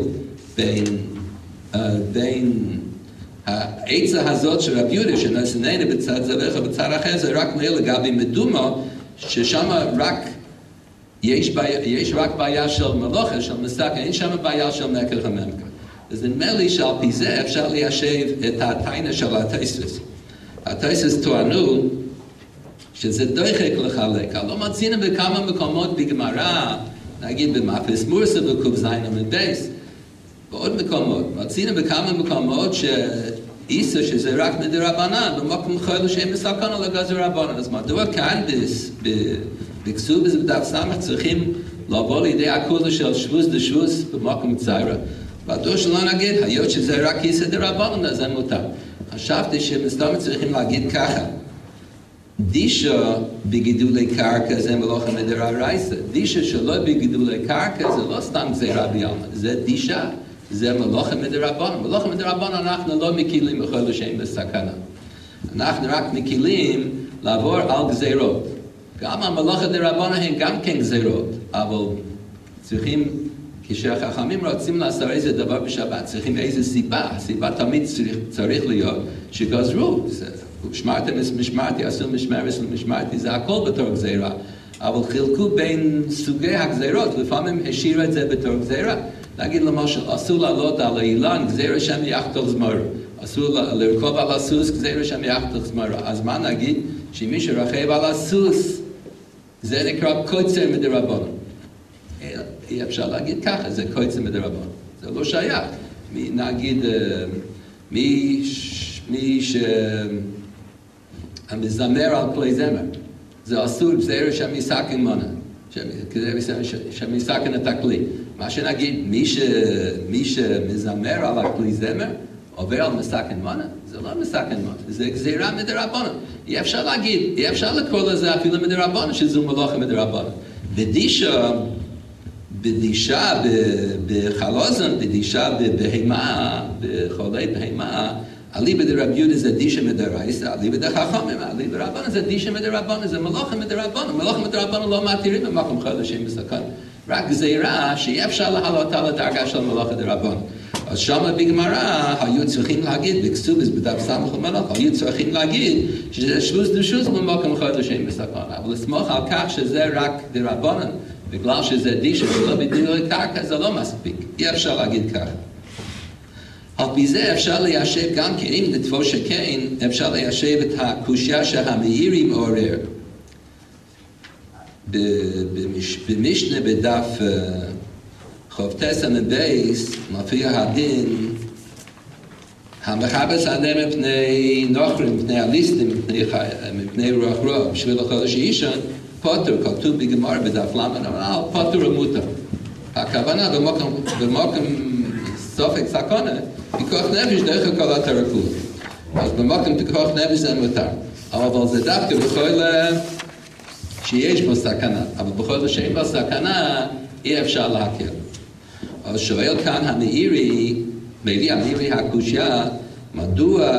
בין העצה הזאת של רב יהודה שנעשננה בצד זה ובצד אחר זה רק לגבי מדומה, ששם רק יש רק בעיה של מלאכה, של מסכן, אין שם בעיה של מקח הממקה. אז נדמה לי שעל פי זה אפשר ליישב את הטענה של התוספות. התוספות טוענו שזה דוחק לחלק. לא מצינו בכמה מקומות בגמרא, נגיד במאפס מורסה בקוב זין המבייס, בעוד מקומות. מצינו בכמה מקומות שאיסר שזה רק מדרבנן, במקום חייל שהם מסכן על הגזר רבנן. אז מדוע כאן בכסוב בדף סמך צריכים לעבור לידי הכולה של שבוס דשבוס במקום ציירה. מדוע שלא נגיד, היות שזה רק איסר דרבנן, אז זה מותר. חשבתי שמסתום צריכים להגיד ככה, דישה בגידולי קרקע זה מלאכה מדרייסה. דישה שלא בגידולי קרקע זה לא סתם גזירה ביעלמא, זה דישה, זה מלאכה מדרבנן. מלאכה מדרבנן אנחנו לא מקילים בכל שהם בסכנה. אנחנו רק מקילים לעבור על גזירות. גם המלאכה דרבנן הם גם כן גזירות, אבל צריכים, כשהחכמים רוצים לעשות איזה דבר בשבת, צריכים איזה סיבה. הסיבה תמיד צריך להיות שגזרו. שמרתם משמרתי, עשו משמרתי, זה הכל בתור גזירה. אבל חילקו בין סוגי הגזירות, לפעמים השאירו את זה בתור גזירה. נגיד למשל, אסור לעלות על האילן, גזירה שם יחתוך זמור. אסור לרכוב על הסוס, גזירה שם יחתוך זמור. אז מה נגיד? שמי שרכב על הסוס, זה נקרא קוצר מדרבנן. אי אפשר להגיד ככה, זה קויצה מדרבנן. זה לא שייך. נגיד, מי שהמזמר על כלי זמר, זה אסור, זה שהמיסקן מונה, שהמיסקן את הכלי. מה שנגיד, מי שמזמר על הכלי זמר, עובר על מסקן מונה, זה לא מסקן מונה, זה גזירה מדרבנן. אי אפשר להגיד, אי אפשר לקרוא לזה אפילו מדרבנן, שזו מלאכה מדרבנן. בדישה בחלוזן, בדישה בהמה, בחולי בהמה, אליבא דרבי יהודה זה דישה מדרייסה, אליבא דחכמים, אליבא דרבנן זה דישה מדרבנן, זה מלאכה מדרבנן. מלאכה מדרבנן לא מתירים במקום חדשים בסכנה. רק גזירה שאי אפשר להעלותה לדרגה של מלאכה דרבנן. אז שמה בגמרא היו צריכים להגיד, בכסובס בדף סמך למלאכה, היו צריכים להגיד שזה שלוש דשוס במקום חדשים בסכנה. אבל לסמוך על כך שזה רק דרבנן, בגלל שזה דישה ולא בדילוי קרקע, זה לא מספיק. אי אפשר להגיד ככה. על פי זה אפשר ליישב גם כן, אם נתפוס שכן, אפשר ליישב את הקושיה שהמאירי מעורר. במשנה בדף חופטס המבייס, מופיע הדין, המחפש אדם מפני נוכרים, מפני הליסטים, מפני רוח רוח, בשביל החודש אישן, פוטר, כתוב בגמרא בדף למד, אבל פוטר ומותר. הכוונה במוקם סופק סכונה, פיקוח נפש דרך כל התרקות. אז במוקם פיקוח נפש זה מותר. אבל זה דווקא בכל שיש בו סכנה. אבל בכל שאין בו סכנה, אי אפשר להקל. אז שואל כאן המאירי, המאירי הקושיה, מדוע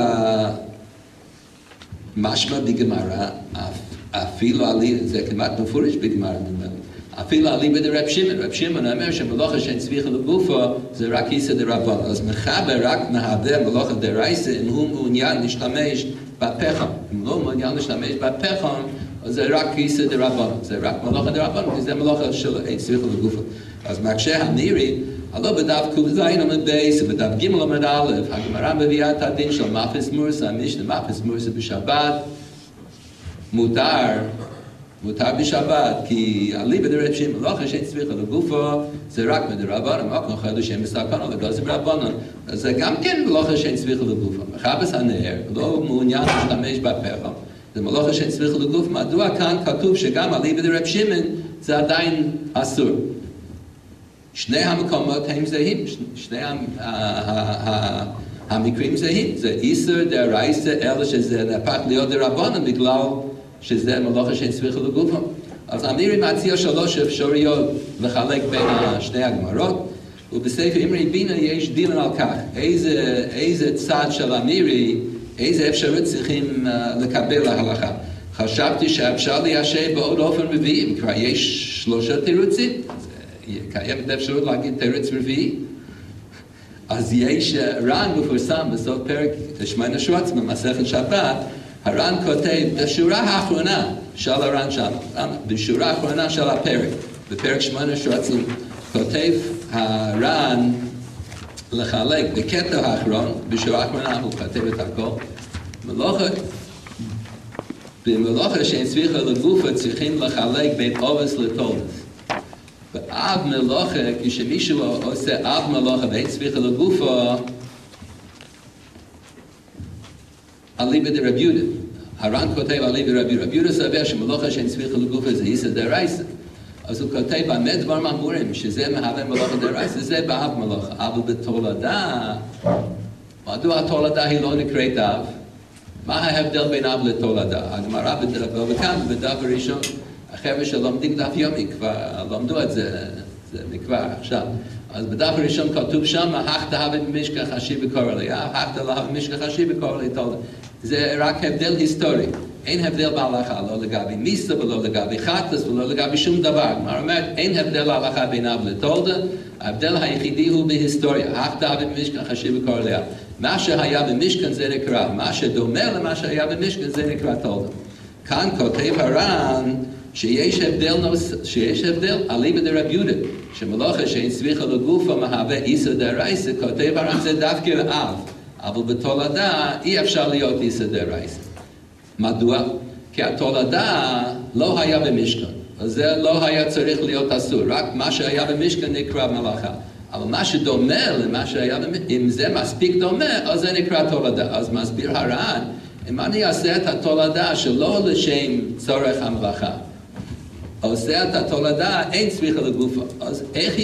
משמע בגמרא, אפילו עלי, זה כמעט מפורש בגמרא, אפילו אליבא דרב שמעון. רב שמעון אומר שמלאכה שאין צריכה לגופו זה רק איסא דרבנן. אז מחבר רק מהווה מלאכה דרייסא אם הוא מעוניין להשתמש בפחם. אם לא מעוניין להשתמש בפחם, אז זה רק איסא דרבנן. זה רק מלאכה דרבנן, כי זה מלאכה שאין צריכה לגופו. אז מקשה המאירי, הלא בדף ק"ז עמוד בייס ובדף ג' עמוד א', הגמרא מביאה את הדין של מאפס מורסה, המשנה מאפס מורסה בשבת, מותר בשבת, כי אליבא דרב שמעון מלאכה שאין צריכה לגופו, זה רק מדרבנן, מקום חדשים בסכנה, לגמרי זה ברבנן. אז זה גם כן מלאכה שאין צריכה לגופו. מחפש הנר, לא מעוניין להשתמש בפחם, זה מלאכה שאין צריכה לגופו. מדוע כאן כתוב שגם אליבא דרב שמעון זה עדיין אסור? שני המקומות הם זהים, שני המקרים זהים. זה איסור דרייסא, אלא שזה נהפך להיות דרבנן בגלל שזה מלאכה שאין צריכה לגופו. אז המאירי מציע 3 אפשרויות לחלק בין שני הגמרות, ובספר אמרי בינה יש דין על כך, איזה צד של המאירי, איזה אפשרות צריכים לקבל להלכה. חשבתי שאפשר ליישב בעוד אופן רביעי, כבר יש 3 תירוצים, קיימת אפשרות להגיד תירוץ רביעי. אז יש ר"ן מפורסם בסוף פרק שמעון השwartz במסכת שבת, הר"ן כותב בשורה האחרונה של הר"ן שם, בשורה האחרונה של הפרק, בפרק שמעון השwartz כותב הר"ן לחלק בקטע האחרון, בשורה האחרונה הוא כותב את הכל, במלאכה שאין צריכה לגופה צריכים לחלק בין אובס לתולדס. ואב מלאכה, כשמישהו עושה אב מלאכה ואין צריכה לגופו, אליבא דרב יהודה. הר"ן כותב אליבא דרב יהודה. רב יהודה סבר שמלאכה שאין צריכה לגופו זה איסא דרייסא. אז הוא כותב במה דברים אמורים, שזה מהווה מלאכה דרייסא, זה באב מלאכה. אבל בתולדה, מדוע התולדה היא לא נקראת אב? מה ההבדל בין אב לתולדה? הגמרא וכאן בדף הראשון, החבר'ה שלומדים דף יומי כבר למדו את זה מכבר עכשיו. אז בדף הראשון כתוב שם, הכתא הווה במשכן חשיב בקורא לי, הכתא לא הווה במשכן חשיב בקורא לי תולדה. זה רק הבדל היסטורי. אין הבדל בהלכה, לא לגבי מיסה ולא לגבי חטס ולא לגבי שום דבר. כלומר אומרת, אין הבדל בהלכה בין אב לתולדה, ההבדל היחידי הוא בהיסטוריה. הכתא הווה במשכן חשיב בקורא לי. מה שהיה במשכן זה נקרא, מה שדומה למה שהיה במשכן זה נקרא תולדה. כאן כותב הר"ן שיש הבדל אליבא דרב יהודה, שמלאכה שאין צריכה לגופו מהווה איסא דרייסא, כותב הר"ן זה דווקא לאב, אבל בתולדה אי אפשר להיות איסא דרייסא. מדוע? כי התולדה לא היה במשכן. אז זה לא היה צריך להיות אסור, רק מה שהיה במשכן נקרא מלאכה. אבל מה שדומה למה שהיה במשכן, אם זה מספיק דומה, אז זה נקרא תולדה. אז מסביר הר"ן, אם אני אעשה את התולדה שלא לשם צורך המלאכה, עושה את התולדה, אין צריכה לגופה. אז איך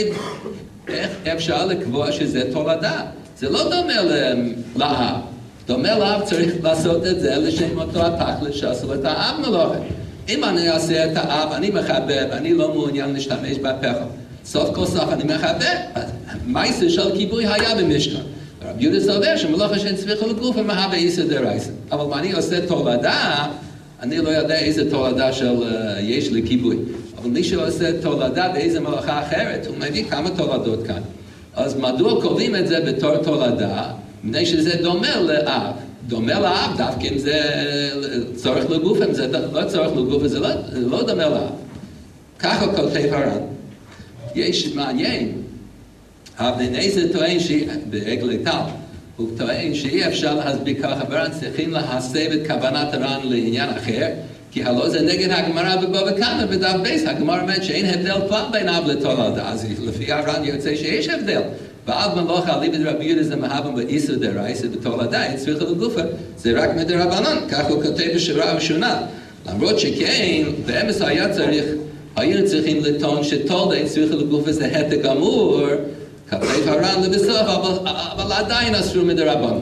איך אפשר לקבוע שזה תולדה? זה לא דומה לאב. דומה לאב צריך לעשות את זה לשם אותו התכלת שעשו את האב מלאכה. אם אני אעשה את האב, אני מחבב, אני לא מעוניין להשתמש בפחם. סוף כל סוף אני מחבב, מעשה של כיבוי היה במשכן. רבי יהודה סובר שמלאכה שאין צריכה לגופה מהווה איסור דרייסא. אבל אם אני עושה תולדה, אני לא יודע איזה תולדה יש לכיבוי. אבל מי שעושה תולדה באיזה מלאכה אחרת, הוא מביא כמה תולדות כאן. אז מדוע קובעים את זה בתור תולדה? מפני שזה דומה לאב. דומה לאב דווקא אם זה צורך לגוף, אם זה לא צורך לגוף, זה לא דומה לאב. ככה כותב הר"ן. יש מעניין, אבן עזרא טוען בעגלי טל, הוא טוען שאי אפשר להסביר ככה, בר"ן צריכים להסב את כוונת הר"ן לעניין אחר, כי הלא זה נגד הגמרא בבבא קמא בדף בייס, הגמרא אומרת שאין הבדל כלל בין אב לתולדה, אז לפי הר"ן יוצא שיש הבדל. ואב מלאכה אליבא דרבי יהודה זה מהווה באיסור דרייסא בתולדה, אין צריכה לגופה, זה רק מדרבנן, כך הוא כותב בשורה הראשונה. למרות שכן, באמס היינו צריכים לטעון שתולדה אין צריכה לגופה זה התק גמור, כותב הר"ן לבסוף, אבל עדיין אסור מדרבנן.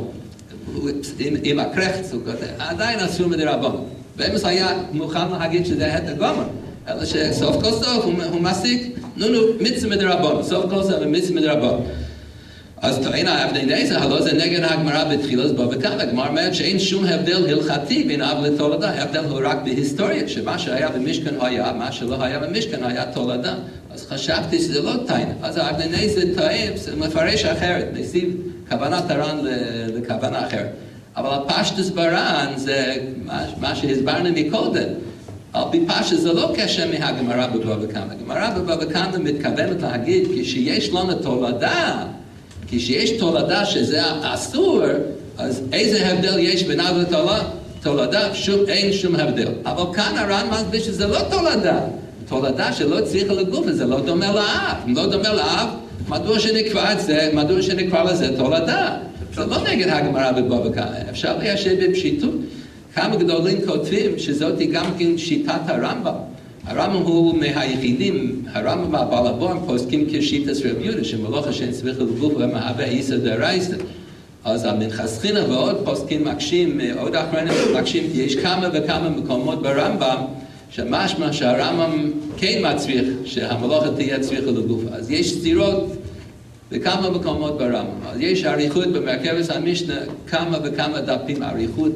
עם הקרחץ הוא כותב, עדיין אסור מדרבנן. באמס היה מוכן להגיד שזה התק גמור. אלא שסוף כל סוף הוא מסיק, מצווה מדרבנן, סוף כל סוף מצווה מדרבנן. אז טוען אבן עזרא, הלא זה נגד הגמרא בתחילת בבא קמא. הגמרא אומרת שאין שום הבדל הלכתי בין אב לתולדה, ההבדל הוא רק בהיסטוריה, שמה שהיה במשכן היה, מה שלא היה במשכן היה תולדה. אז חשבתי שזה לא טען. אז אבן עזרא טוען, מפרש אחרת, מסיב כוונת הר"ן לכוונה אחרת. אבל הפשטוס בר"ן זה מה שהסברנו מקודם. על פי פשט זה לא קשר מהגמרא בבבא קמא. הגמרא בבבא קמא מתכוונת להגיד כשיש לנו תולדה, כשיש תולדה שזה אסור, אז איזה הבדל יש בין אב לתולדה? אין שום הבדל. אבל כאן הר"ן מסביר שזה לא תולדה. תולדה שלא צריכה לגוף, זה לא דומה לאב. אם לא דומה לאב, מדוע שנקרא את זה, מדוע שנקרא לזה תולדה? זה לא נגד הגמרא בבבא קמא. אפשר ליישב בפשיטות. כמה גדולים כותבים שזאת גם כן שיטת הרמב"ם. הרמב"ם הוא מהיחידים, הרמב"ם והבעל הבורם פוסקים כשיטת רבי יהודה, שמלאכה שאין צריכה לגוף ומהווה איסור דרייסא. אז המנחס חינוך ועוד פוסקים מקשים, עוד אחרונים מקשים, כי יש כמה וכמה מקומות ברמב"ם, שמשמע שהרמב"ם כן מצריך שהמלאכה תהיה צריכה לגוף. אז יש סתירות בכמה מקומות ברמב"ם. אז יש אריכות במרכבת המשנה, כמה וכמה דפים, אריכות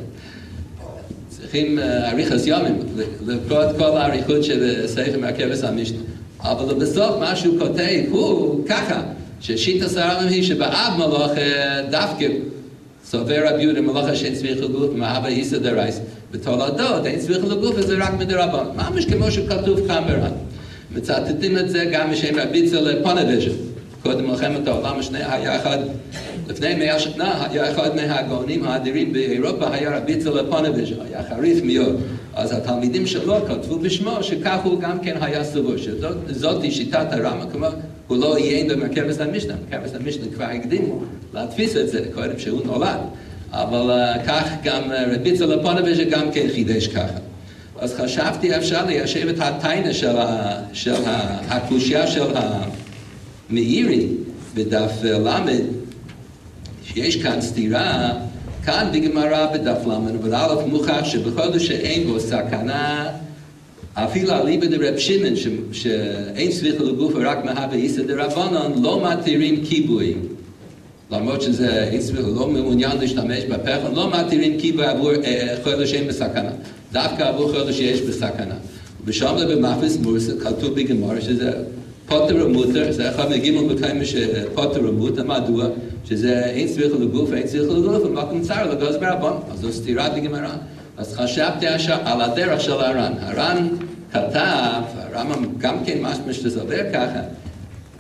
צריכים אריכות יומים, לקרוא את כל האריכות של ספר מרכבת המשנה. אבל בסוף מה שהוא כותב הוא ככה, ששיטת הרמב"ם היא שבאב מלאכה דווקא סובר רבי יהודה מלאכה שאין צריכה לגוף מהווה איסור דרייסא. בתולדות אין צריכה לגוף וזה רק מדרבנן. ממש כמו שכתוב כאן בר"ן. מצטטים את זה גם בשם רבי יצחק פונביז'ה. קודם מלחמת העולם השנייה היה אחד, לפני 100 שנה היה אחד מהגאונים האדירים באירופה, היה רבי יצחק פונביז'ה, היה חריף מאוד. אז התלמידים שלו כתבו בשמו שכך הוא גם כן היה סבור, שזאת שיטת הרמב"ם, כלומר הוא לא עיין במרכבת המשנה, מרכבת המשנה כבר הקדימו להדפיס את זה קודם שהוא נולד, אבל כך גם רבי יצחק פונביז'ה גם כן חידש ככה. אז חשבתי אפשר ליישב את הטיינה של הקושיה של מאירי בדף למד, שיש כאן סתירה, כאן בגמרא בדף למד, אבל א' מוכח שבכל שאין בו סכנה, אפילו אליבא דרב שמעון, שאין צריכה לגוף רק מהווה איסור דרבנן, לא מתירים כיבויים. למרות שזה אין צריכה, לא מעוניין להשתמש בפחם, לא מתירים כיבוי עבור חודש שאין בסכנה. דווקא עבור חודש שיש בסכנה. ושם במאפס מורסה כתוב בגמרא שזה פוטר ומותר, זה אחד מגימל בקיימה שפוטר ומותר, מדוע? שזה אין צריכה לגוף, אין צריכה לגוף, ומקום צר לגוז ברבון, אז זו סתירה בגמרא. אז חשבתי על הדרך של הר"ן. הר"ן כתב, הר"ן גם כן משמע שתסבר ככה,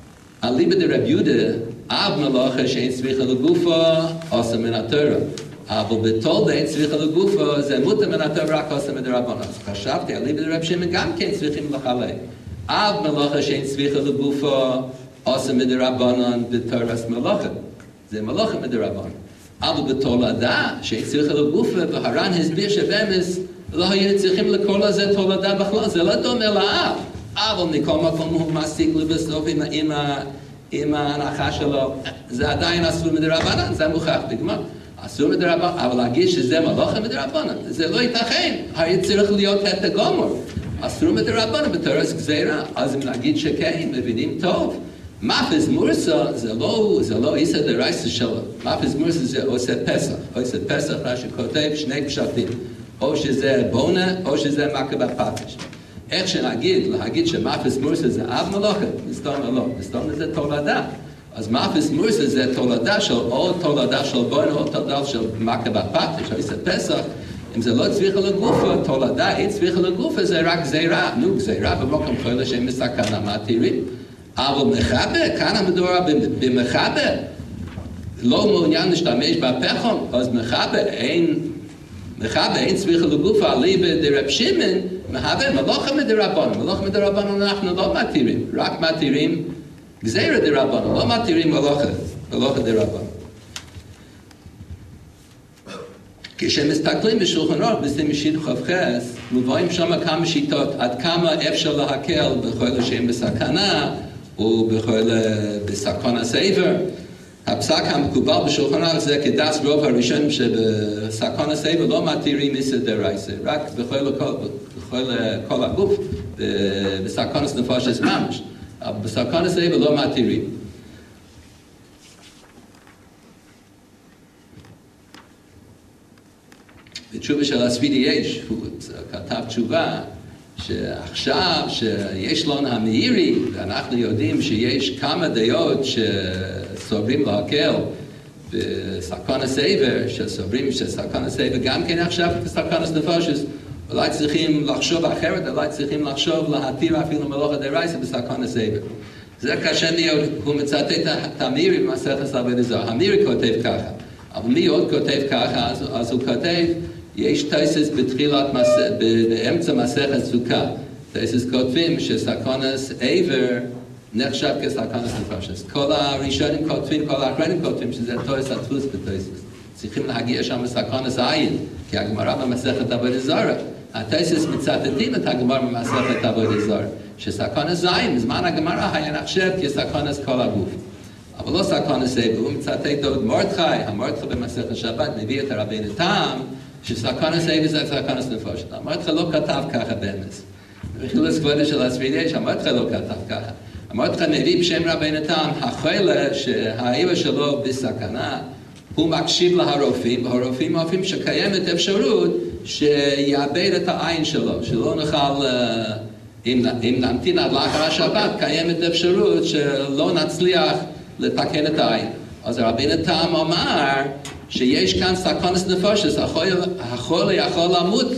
אליבא דרבי יהודה, אב מלאכה שאין צריכה לגופו, עושה מן התורה. אבל בתולדה אין צריכה לגופו, זה מותר מן הטוב רק עושה מדרבנן. אז חשבתי, אליבא דרב שמעון גם כן צריכים לחלק. אב מלאכה שאין צריכה לגופו, עושה מדרבנן בתורס מלאכה. זה מלאכה מדרבנן. אבל בתולדה, שאין צריכה לגופו, והר"ן הסביר שבאמס לא היו צריכים לקרוא לזה תולדה בכלל, זה לא דומה לאב. אבל מכל מקום הוא מעסיק לבסוף עם ההנחה שלו, זה עדיין אסור מדרבנן, זה מוכח בגמרא. אסור מדרבנן, אבל להגיד שזה מלאכה מדרבנן, זה לא ייתכן, היה צריך להיות את הגמור. אסור מדרבנן בתורס גזירה, אז אם נגיד שכן, מבינים טוב. מפז מורסה זה לא איסא דרייסא שלו, מפז מורסה זה עושה פסח, עושה פסח רש"י כותב שני פשטים, או שזה בונה או שזה מכה בפטיש. איך להגיד שמפז מורסה זה אב מלאכה, מסתום לא, מסתום זה תולדה. אז מפז מורסה זה תולדה של או תולדה של בונה או תולדה של מכה בפטיש, עושה פסח. אם זה לא צריכה לגופה, תולדה, אין צריכה לגופה, זה רק גזירה. נו, גזירה במקום חולה שהם מסכנה, מה תראי? אבל מחבר, כאן המדורה במחבר, לא מעוניין להשתמש בפחם, אז מחבר אין צריכה לגופה, אליבא דרב שמעון, מחבר מלאכה מדרבנן. מלאכה מדרבנן אנחנו לא מתירים, רק מתירים גזירה דרבנן, לא מתירים מלאכה דרבנן. כשמסתכלים בשולחן אורך בסימן כ"ח, מובאים שם כמה שיטות, עד כמה אפשר להקל בכל שהם בסכנה, ובכל בסכנת עבר. הפסק המקובל בשולחן אורך זה כדעת רוב הראשונים שבסכנת עבר לא מתירים איסא דרייסא, רק בכל הגוף, בסכנת נפש ממש. אבל בסכנת עבר לא מתירים. בתשובה של הספידי יש, הוא כתב תשובה שעכשיו שיש לנו המאירי, ואנחנו יודעים שיש כמה דעות שסוברים להקל בסכנת עבר, שסוברים שסכנת עבר גם כן עכשיו בסכנת נפש, אולי צריכים לחשוב אחרת, אולי צריכים לחשוב להתיר אפילו מלאכה דרייסא בסכנת עבר. זה קשה מאוד, הוא מצטט את המאירי במסכת עבודת זרה. המאירי כותב ככה, אבל מי עוד כותב ככה? אז הוא כותב, יש תוספות באמצע מסכת סוכה. תוספות כותבים שסכנת עבר נחשב כסכנת נפש. כל הראשונים כותבים, כל האחרונים כותבים שזה תוספות הדפוס בתוספות. צריכים להגיע שם לסכנת עין, כי הגמרא במסכת עבודת זרה. התוספות מצטטים את הגמרא במסכת עבודת זרה, שסכנת עין, בזמן הגמרא היה נחשב כסכנת כל הגוף. אבל לא סכנת עבר, הוא מצטט עוד מרדכי, המרדכי במסכת שבת מביא את רבינו תם, שסכנת עבר זה סכנת נפש. המרדכי לא כתב ככה באמס. בחילוס כבודו של הספידי, המרדכי לא כתב ככה. המרדכי מביא בשם רבינו תם, החולה שהעבר שלו בסכנה, הוא מקשיב להרופאים, והרופאים אוהבים שקיימת אפשרות שיאבד את העין שלו, שלא נוכל, אם נמתין עד לאחר השבת, קיימת אפשרות שלא נצליח לתקן את העין. אז רבינו תם אמר שיש כאן סכנת נפש, החולה יכול למות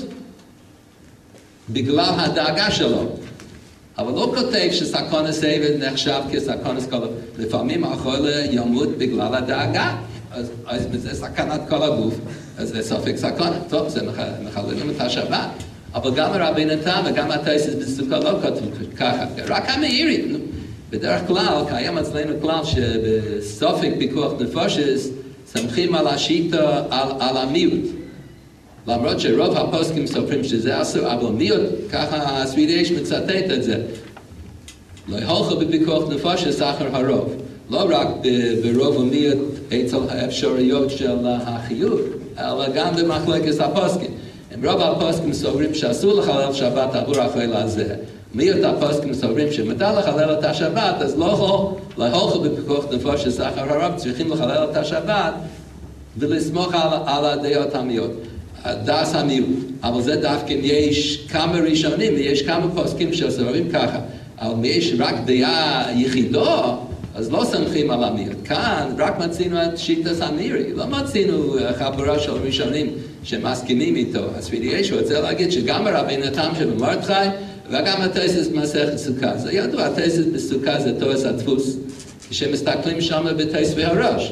בגלל הדאגה שלו. אבל לא כותב שסכנת עבר נחשב כסכנת כל הגוף. לפעמים החולה ימות בגלל הדאגה, אז זה סכנת כל הגוף, אז זה ספק סכנת. טוב, זה מחללים את השבת. אבל גם רבינו תם וגם התוספות בסוכה לא כתבו ככה, רק המאירי. בדרך כלל, קיים אצלנו כלל שבסופק פיקוח נפש סמכים על השיטה, על המיעוט. למרות שרוב הפוסקים סופרים שזה אסור, אבל מיעוט, ככה הספידי יש מצטט את זה. לא יהלכו בפיקוח נפש אחר הרוב. לא רק ברוב ומיעוט אצל האפשרויות של החיוב, אלא גם במחלקת הפוסקים. רוב הפוסקים סוברים שאסור לחלל שבת עבור החלל הזה. מיעוט הפוסקים סוברים שמותר לחלל את השבת, אז לא הולכו בפיקוח נפש אחר הרוב, צריכים לחלל את השבת ולסמוך על הדעות המיעוט. דעת המיעוט. אבל זה דווקא יש כמה ראשונים ויש כמה פוסקים שסוברים ככה. אבל יש רק דעה יחידו, אז לא סמכים על המיעוט. כאן רק מצינו את שיטת המאירי, לא מצינו חבורה של ראשונים שמסכימים איתו. אז יש הוא רוצה להגיד שגם רבינו תם שבמרדכי וגם התוספות במסכת סוכה. זה ידוע, התוספות בסוכה זה תוספות הדפוס. כשמסתכלים שם בתוספות הראש,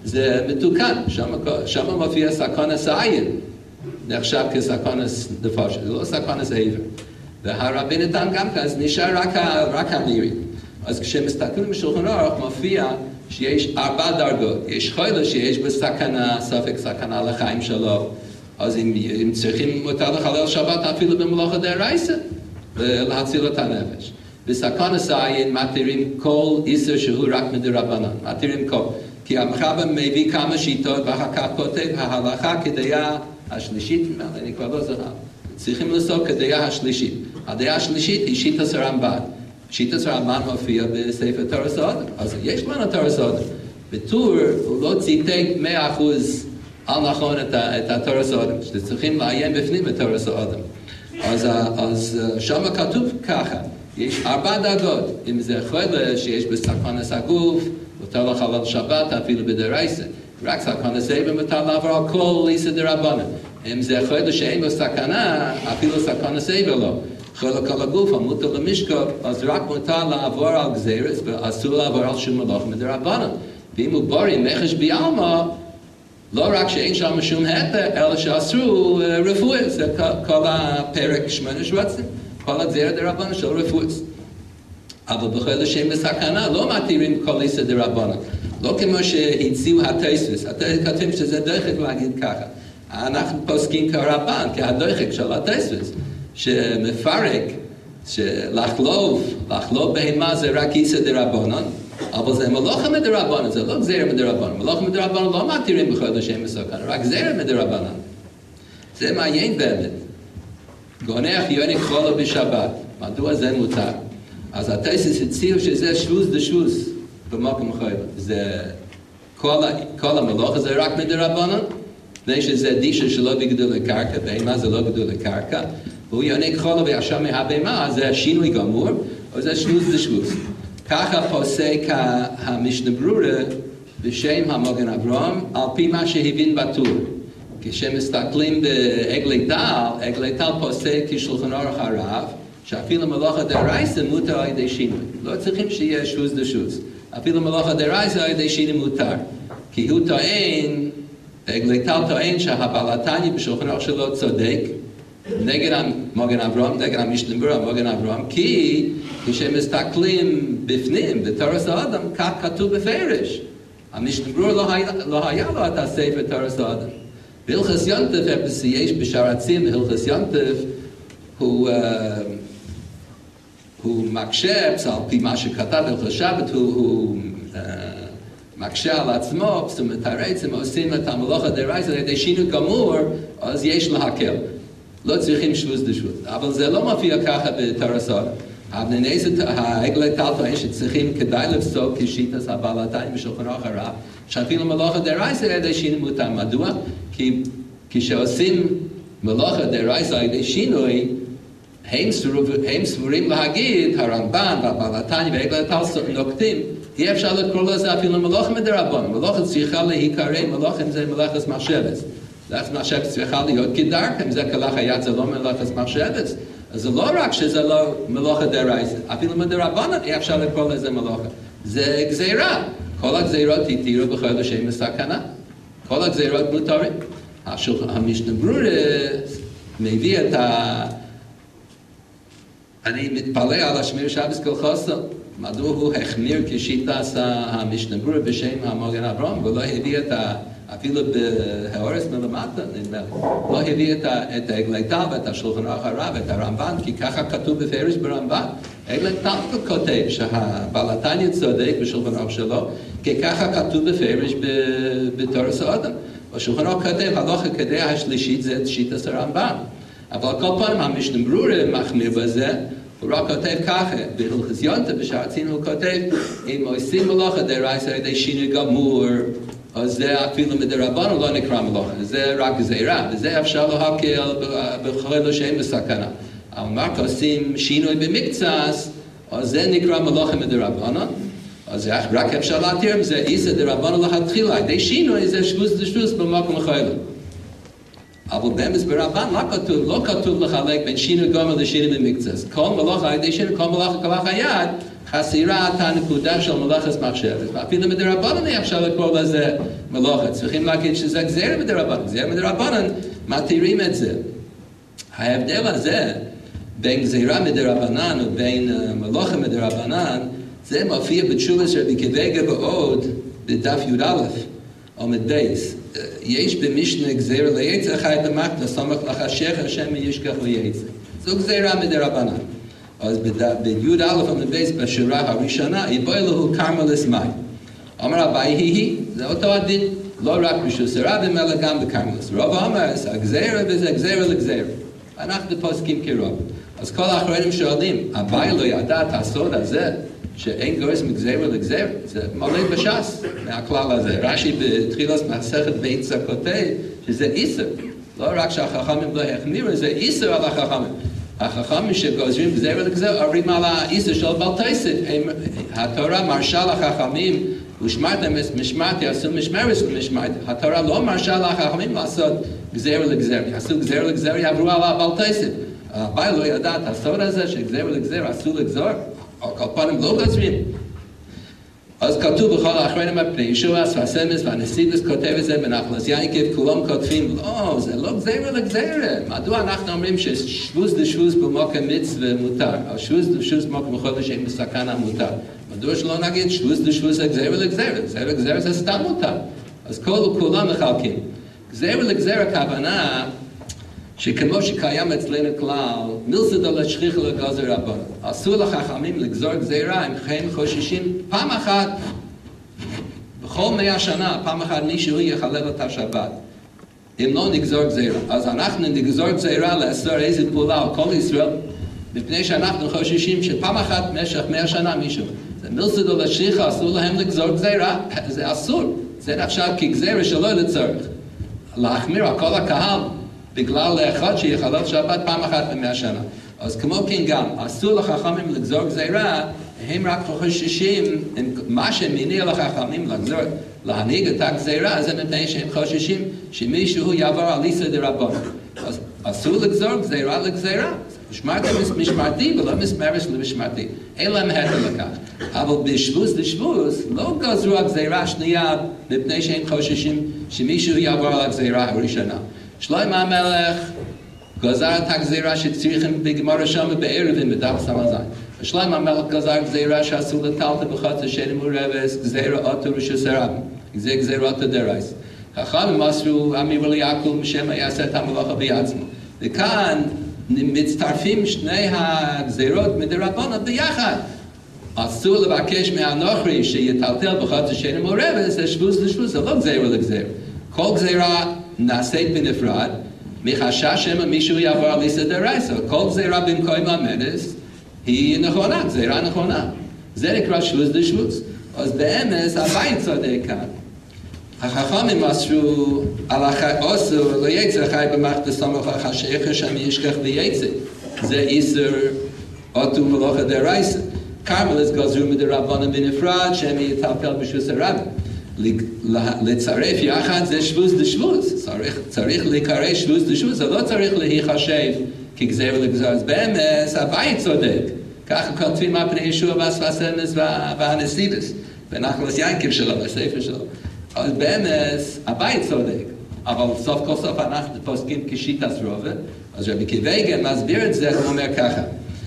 זה מתוקן, שם מופיע סכנס העין, נחשב כסכנס נפש, זה לא סכנס העבר. והרבי נתן גם כן, אז נשאר רק הנירי. אז כשמסתכלים בשולחן אורך מופיע שיש 4 דרגות. יש חולה שיש בסכנה, ספק סכנה לחיים שלו. אז אם צריכים מותר לחלל שבת אפילו במלאכה דאורייתא, להציל את הנפש. בסכנס העין מתירים כל איסור שהוא רק מדרבנן. מתירים כל. כי המחבר מביא כמה שיטות ואחר כך כותב ההלכה כדעה השלישית, אני כבר לא זוכר. צריכים לעשות כדעה השלישית. הדעה השלישית היא שיטת הרמב"ן. שיטת הרמב"ן מופיע בספר תורס האדם. אז יש לנו תורס האדם. בטור הוא לא ציטט 100% על נכון את התורס האדם. שצריכים לעיין בפנים את תורס האדם. אז שם כתוב ככה. יש 4 דרגות. אם זה חולה שיש בסכנס הגוף, מותר לחלל שבת אפילו בדאורייתא. רק סכנס העבר מותר לעבור על כל איסור דרבנן. אם זה חולה שאין בו סכנה, אפילו סכנס העבר לא. חולה כל הגוף, מותר למשכב, אז רק מותר לעבור על גזירס, ואסור לעבור על שום מלאכה מדרבנן. ואם הוא בורא מחש בעלמא, לא רק שאין שם שום היתר, אלא שאסרו רפואה. זה כל הפרק 8 שבטים, כל הגזירה דרבנן של רפואה. אבל בכל שם בסכנה לא מתירים כל איסור דרבנן. לא כמו שהציעו התוספות. כתוב שזה דוחק להגיד ככה. אנחנו פוסקים כרבן, כהדוחק של התוספות, שמפרק, שלחלוב בהמה זה רק איסור דרבנן, אבל זה מלאכה מדרבנן, זה לא גזירה מדרבנן. מלאכה מדרבנן לא מתירים בכל שם בסכנה, רק גזירה מדרבנן. זה מעניין באמת. גונח יונק חולה בשבת. מדוע זה מותר? אז התוספות הציעו שזה שבוז דשבוז במקום אחר. זה כל המלאכה זה רק מדרבנן, מפני שזה דישה שלא בגדול לקרקע, בהמה זה לא גדול לקרקע, והוא יונק חולה וישר מהבהמה, אז זה שינוי גמור, או זה שבוז דשבוז. ככה פוסק המשנה ברורה בשם המגן אברהם, על פי מה שהבין בטור. כשמסתכלים בעגלי טל פוסק כשולחן אורך הרב, שאפילו מלאכה דאורייתא מותר על ידי שינוי. לא צריכים שיהיה שבוז דשבוז. אפילו מלאכה דאורייתא על ידי שינוי מותר. כי הוא טוען, גליטל טוען שהבעל התניא בשולחן אורך שלו צודק, נגד המגן אברהם, נגד המשנה ברורה המגן אברהם, כי כשמסתכלים בפנים, בתורס האדם, כך כתוב בפרש. המשנה ברורה לא היה לו את הספר תורס האדם. בהלכס יונטף, איפה יש בשרצים, בהלכס יונטף, הוא מקשה, על פי מה שכתב בהלכס שבת, הוא מקשה על עצמו, זאת אומרת, הרצים עושים את המלאכה דאורייתא על ידי שינוי גמור, אז יש להקל. לא צריכים שבוז דשבוז. אבל זה לא מופיע ככה בתורס האדם. העגלי טל טוען שצריכים כדאי לפסוק כשיטת הבעל התניא בשולחן אורך הרב, שאפילו מלאכה דאורייתא על ידי שינוי מותר. מדוע? כי כשעושים מלאכה דאורייתא על ידי שינוי, הם סבורים להגיד, הרמב"ן והבעל התניא והעגלי טל נוקטים, אי אפשר לקרוא לזה אפילו מלאכה מדרבנן. מלאכה צריכה להיקרא מלאכה אם זה מלאכת מחשבת. מלאכת מחשבת צריכה להיות כדרכם, זה כלאך היד, זה לא מלאכת מחשבת. אז זה לא רק שזה לא מלאכה דאורייתא, אפילו מדרבנן אי אפשר לקרוא לזה מלאכה. זה גזירה. כל הגזירות התירו בכל שם בסכנה. כל הגזירות מותרים. המשנה ברורה מביא את אני מתפלא על השמיר שבת כל חסד. מדוע הוא החמיר כשיטת המשנה ברורה בשם המגן אברהם, ולא הביא את אפילו בהאורס מלמטה, נדמה לי, לא הביא את עגלי טל ואת השולחן אורך הרב, את הרמב"ן, כי ככה כתוב בפרש ברמב"ן. עגלי טל כותב שהבעל התניא צודק בשולחן אורך שלו, כי ככה כתוב בפרש בתורס האדם. בשולחן אורך כותב, הלכה כדעה השלישית זה שיטת הרמב"ן. אבל כל פעם המשנה ברורה מחמיר בזה, הוא רק כותב ככה, בהלכס יונטף בשרצים הוא כותב, אם עושים מלאכה דאורייתא על ידי שינוי גמור, אז זה אפילו מדרבנן לא נקרא מלאכה, זה רק גזירה, וזה אפשר להקל בכל שאין בסכנה. אבל רק עושים שינוי במקצת, אז זה נקרא מלאכה מדרבנן, אז רק אפשר להתיר מזה, איסור דרבנן לכתחילה, על ידי שינוי זה שבוז דשבוז במקום אחר. אבל באמס ברמב"ן לא כתוב לחלק בין שינוי גמור לשינוי במקצת. כל מלאכה על ידי שינוי, כל מלאכה כלאך היד, חסירה את הנקודה של מלאכת מחשבת. ואפילו מדרבנן אפשר לקרוא לזה מלאכה. צריכים להגיד שזה גזירה מדרבנן. גזירה מדרבנן, מתירים את זה. ההבדל הזה, בין גזירה מדרבנן ובין מלאכה מדרבנן, זה מופיע בתשובת רבי כבגה ועוד בדף י"א, עמוד בייס. יש במשנה גזירה ליצר חי במקנה, סמך לחשך השם ישכח ליצר. זו גזירה מדרבנן. אז בי"א עמוד בייס בשורה הראשונה, יבוא אלוהו קרמלס מים. אמר אביי זה אותו הדין, לא רק ברשות הרבים אלא גם בקרמלס. רוב אמר, הגזירה וזה גזירה לגזירה. אנחנו פוסקים כרוב. אז כל האחרונים שואלים, אביי לא ידע את הסוד הזה, שאין גורס מגזירה לגזירה, זה מלא בש"ס מהכלל הזה. רש"י בתחילת מסכת ביצה כותב שזה איסר. לא רק שהחכמים לא החמירו, זה איסר על החכמים. החכמים שגוזרים גזירה לגזירה, אומרים על האיסר של בעל תוספות. התורה מרשה לחכמים, ושמרתם משמרתי, עשו משמרת משמרתי. התורה לא מרשה לחכמים לעשות גזירה לגזירה. עשו גזירה לגזירה, יעברו על הבעל תוספות. אביי לא ידע את הסוד הזה שגזירה לגזירה אסור לגזור. או כל פעם לא גוזרים. אז כתוב בכל האחרונים הפני ישוע, ספסמס והנסידס כותב את זה בנחלס ינקב, כולם כותבים, לא, זה לא גזירה לגזירה. מדוע אנחנו אומרים ששבוז דשבוז במוקם מצווה מותר, או שבוז דשבוז במוקם חודש אין בסכנה מותר. מדוע שלא נגיד שבוז דשבוז זה גזירה לגזירה, גזירה לגזירה זה סתם מותר. אז כולם מחלקים. גזירה לגזירה כוונה שכמו שקיים אצלנו כלל, מלסד על השכיח לגזר רבנו. אסור לחכמים לגזור גזירה, הם חוששים פעם אחת, בכל 100 שנה, פעם אחת מישהו יחלל את השבת. אם לא נגזור גזירה. אז אנחנו נגזור גזירה לאסור איזה פעולה על כל ישראל, מפני שאנחנו חוששים שפעם אחת במשך 100 שנה מישהו. זה מלסד על השכיח, אסור להם לגזור גזירה, זה אסור. זה נחשב כגזירה שלא לצורך. להחמיר על כל הקהל, בגלל אחד שיחלל שבת פעם אחת ב100 שנה. אז כמו כן גם, אסור לחכמים לגזור גזירה, הם רק חוששים, מה שמניע לחכמים לגזור, להנהיג את הגזירה, זה מפני שהם חוששים שמישהו יעבור על איסור דרבנן. אז אסור לגזור גזירה לגזירה. משמרתי משמרתי ולא מסמרס למשמרתי. אין להם היתר לכך. אבל בשבוז לשבוז לא גזרו הגזירה השנייה מפני שהם חוששים שמישהו יעבור על הגזירה הראשונה. שלמה המלך גזר את הגזירה שצריכים בגמרא שם בערבים בדף ס"ז. שלמה המלך גזר גזירה שאסור לטלטל בחצר שאין מעורבת, גזירה אותו רשות הרבים. זה גזירה אותו דרייס. חכמים מסרו אמירו ליעקב בשם יעשה את המלאכה בעצמו. וכאן מצטרפים שני הגזירות מדרבנן ביחד. אסור לבקש מהנוכרי שיטלטל בחצר שאין מעורבת, זה שבוז לשבוז, זה לא גזירה לגזירה. כל גזירה נעשית בנפרד, מחשש שמא מישהו יעבור על איסור דרייסה. כל גזירה במקום המנס היא נכונה, גזירה נכונה. זה נקרא שבוז דשבוז. אז באמס הבית צודק כאן. החכמים מסרו על אוסר ליצר חי במחת סמוך החשך שם ישכח ליצר. זה איסור אותו מלאכה דרייסה. קרמלס גזרו מדרבנן בנפרד שהם יטלטל ברשות הרבים. לצרף יחד זה שבוז דשבוז. צריך להיקרא שבוז דשבוז, זה לא צריך להיחשב כגזירה לגזירה. אז באמס הבית צודק. ככה כותבים מה פני ישוע והספסמס והנסידס. בנחלס ינקב שלו, בספר שלו. אז באמס הבית צודק. אבל סוף כל סוף אנחנו פוסקים כשיטת רובה. אז רבי כבגה מסביר את זה, הוא אומר ככה.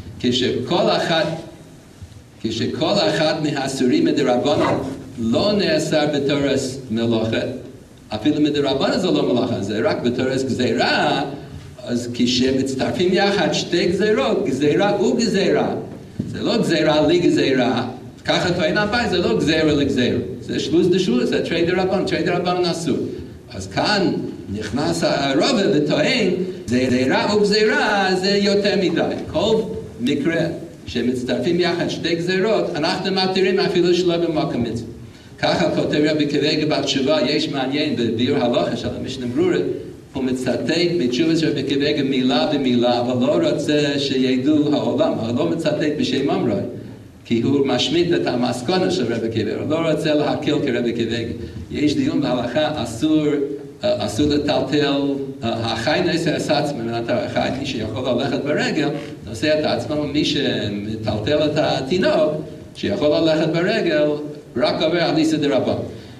כשכל אחד מהאסורים מדרבנן לא נאסר בתורס מלאכה, אפילו מדרבנן זה לא מלאכה, זה רק בתורס גזירה, אז כשמצטרפים יחד שתי גזירות, גזירה וגזירה, זה לא גזירה לגזירה, ככה טוען הבית, זה לא גזירה לגזירה, זה שבוז דשבוז, זה תרי דרבנן אסור. אז כאן נכנס הרוב וטוען, גזירה וגזירה זה יותר מדי. כל מקרה שמצטרפים יחד שתי גזירות, אנחנו מתירים אפילו שלא במקום מצווה. ככה כותב רבי כבגה בתשובה, יש מעניין בביאור הלכה של המשנה ברורה, הוא מצטט בתשובת רבי כבגה מילה במילה, אבל לא רוצה שידעו העולם, הוא לא מצטט בשם אמרוי, כי הוא משמיט את המסקנה של רבי כבגה, הוא לא רוצה להקל כרבי כבגה. יש דיון בהלכה, אסור לטלטל, החי נעשה את עצמו, החי מי שיכול ללכת ברגל, נעשה את עצמו, מי שמטלטל את התינוק, שיכול ללכת ברגל, רק עובר על איסור דרבנן.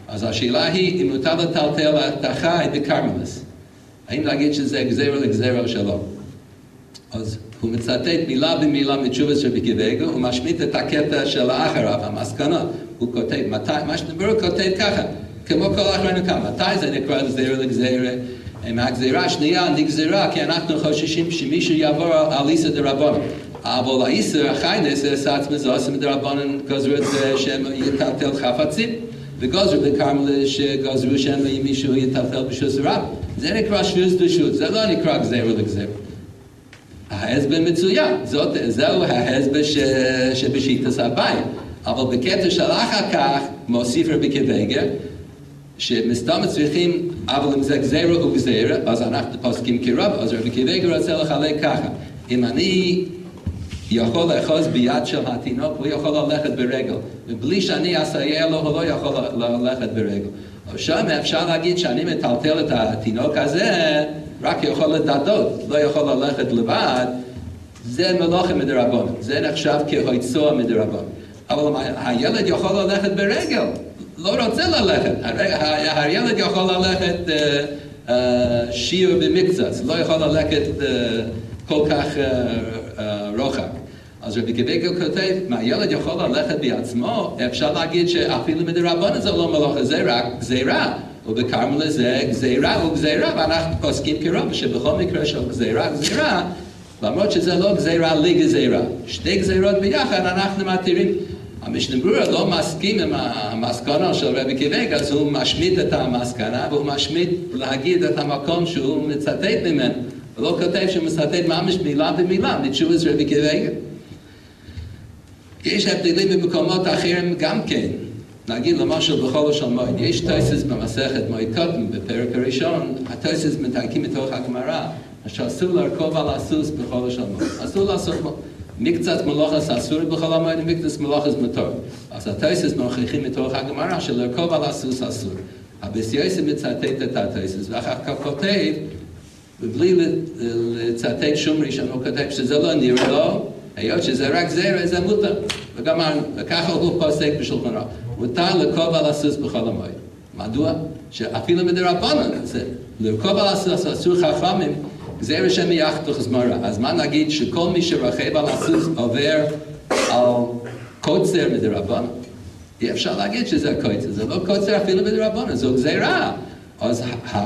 אז השאלה היא, אם מותר לטלטל את החי בקרמלס, האם להגיד שזה גזירה לגזירה שלו? אז הוא מצטט מילה במילה מתשובת של רבי עקיבא, הוא משמיט את הקטע של האחריו, המסקנה. הוא כותב, מה שדבר הוא כותב ככה, כמו כל אחרינו כאן, מתי זה נקרא גזירה לגזירה? מהגזירה השנייה נגזירה, כי אנחנו חוששים שמישהו יעבור על איסר דרבנן. אבל האיסר, החיינס, זה עצמי, זה עושה מדרבנן, גזרו את זה שהם יטלטל חפצים, וגוזרו בקרמלס שגזרו שהם מישהו יטלטל בשוס רב. זה נקרא שוס דשוס, זה לא נקרא גזירה לגזירה. ההסבר מצוין, זהו ההסבר שבשיטת הבית. אבל בקטע של אחר כך, מוסיף רבי עקיבא, שמסתם צריכים, אבל אם זה גזירה או גזירה, אז אנחנו פוסקים כרב, אז רבי עקיבא רוצה לחלק ככה. אם אני יכול לאחוז ביד של התינוק, הוא יכול ללכת ברגל. ובלי שאני אסייע לו, הוא לא יכול ללכת ברגל. אבל שם אפשר להגיד שאני מטלטל את התינוק הזה, רק יכול לדדות, לא יכול ללכת לבד. זה מלאכה מדרבנן, זה נחשב כהיצוע מדרבנן. אבל הילד יכול ללכת ברגל, לא רוצה ללכת. הילד יכול ללכת שיעור במקצת, לא יכול ללכת כל כך רוחב. אז רבי עקיבא כותב, מה הילד יכול ללכת בעצמו, אפשר להגיד שאפילו מדרבנן זה לא מלאכה, זה רק גזירה. ובקרמלס זה גזירה וגזירה, ואנחנו פוסקים כרב שבכל מקרה של גזירה, למרות שזה לא גזירה לגזירה. שתי גזירות ביחד אנחנו מתירים. המשנה ברורה לא מסכים עם המסקנה של רבי עקיבא, אז הוא משמיט את המסקנה, והוא משמיט להגיד את המקום שהוא מצטט ממנו. הוא לא כותב שהוא מצטט ממש מילה במילה, מתשובת רבי עקיבא. יש הבדלים במקומות אחרים גם כן. נגיד למשל בחול של מועד, יש תוספות במסכת מועד קודם, בפרק הראשון, התוספות מתייקים מתוך הגמרא, שאסור לרכוב על הסוס בחול של מועד. אסור לעשות מקצת מלאכת אסור בחול המועד ומקצת מלאכת מותר. אז התוספות מוכיחים מתוך הגמרא שלרכוב על הסוס אסור. הבייס יוסף מצטט את התוספות, ואחר כך כותב, ובלי לצטט שום ראשון, הוא כותב שזה לא נראה לו, היות שזה רק זרע, זה מותר. וככה הוא פוסק בשולחן ערוך. מותר לרכוב על הסוס בכל המועד. מדוע? שאפילו מדרבנן, לרכוב על הסוס אסור חכמים, גזירה שם יחד וחזמרה. אז מה נגיד שכל מי שרכב על הסוס עובר על קוצר מדרבנן? אי אפשר להגיד שזה קוצר, זה לא קוצר אפילו מדרבנן, זו גזירה. אז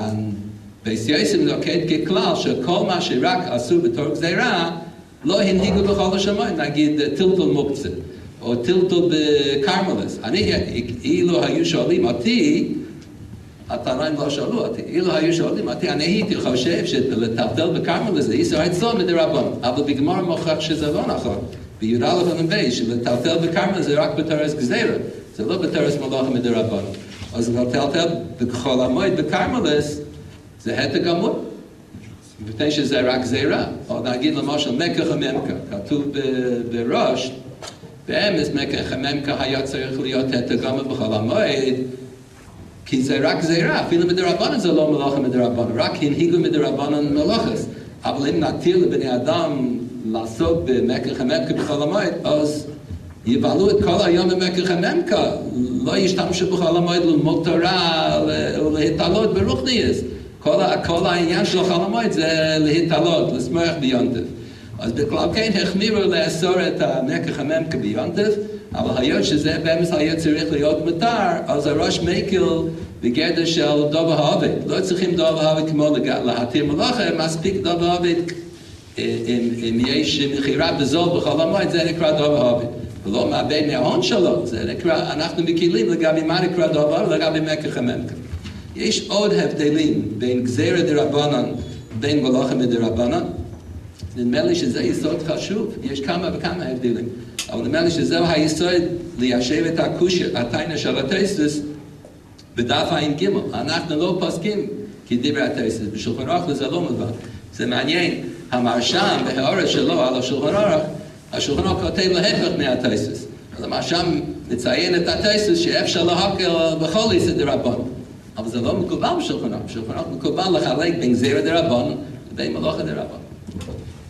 בייס יוסף נוקט ככלל שכל מה שרק אסור בתור גזירה, לא הנהיגו בכל השמיים, נגיד טלטל מוקצה. או טלטל בקרמלס. אילו היו שואלים אותי, התנאים לא שאלו אותי, אילו היו שואלים אותי, אני הייתי חושב שלטלטל בקרמלס זה איסור אצלו מדרבנן, אבל בגמרא מוכח שזה לא נכון. בי"א ול"ב, שלטלטל בקרמלס זה רק בתורס גזירה, זה לא בתורס מלאכה מדרבנן. אז לטלטל בכל המועד בקרמלס, זה התר גמור. מפני שזה רק גזירה. או נגיד למשל מקח וממכר, כתוב בראש, באמס מקח הממכר היה צריך להיות התר גמור בכל המועד, כי זה רק גזירה, אפילו מדרבנן זה לא מלאכה מדרבנן, רק הנהיגו מדרבנן מלאכס. אבל אם נתיר לבני אדם לעסוק במקח הממכר בכל המועד, אז יבלו את כל היום במקח הממכר, לא ישתמשו בכל המועד ללמוד תורה ולהתעלות ברוחניאס. כל העניין של חול המועד זה להתעלות, לשמוח ביונטף. אז בכלל כן החמירו לאסור את המקח הממכר ביונטף, אבל היות שזה באמת היה צריך להיות מותר, אז הראש מקל בגדר של דוב העובד. לא צריכים דוב העובד כמו להתיר מלאכה, מספיק דוב העובד, אם יש מחירה בזול בחול המועד, זה נקרא דוב העובד. ולא מאבד מההון שלו, זה נקרא, אנחנו מקילים לגבי מה נקרא דוב העובד, לגבי מקח הממכר. יש עוד הבדלים בין גזירה דרבנן, בין מלאכה מדרבנן. נדמה לי שזה יסוד חשוב, יש כמה וכמה הבדלים. אבל נדמה לי שזהו היסוד ליישב את הקושיה, התיינה של התוספות, בדף ע"ג. אנחנו לא פוסקים כדברי התוספות, בשולחן ערוך זה לא מובן. זה מעניין, המרשם בהאורס שלו על השולחן ערוך, השולחן ערוך כותב להפך מהתוספות. אז המרשם מציין את התוספות שאפשר להקל בכל איסור דרבנן. אבל זה לא מקובל בשולחן ערוך. בשולחן ערוך מקובל לחלק בין גזירה דרבנן לבין מלאכה דרבנן.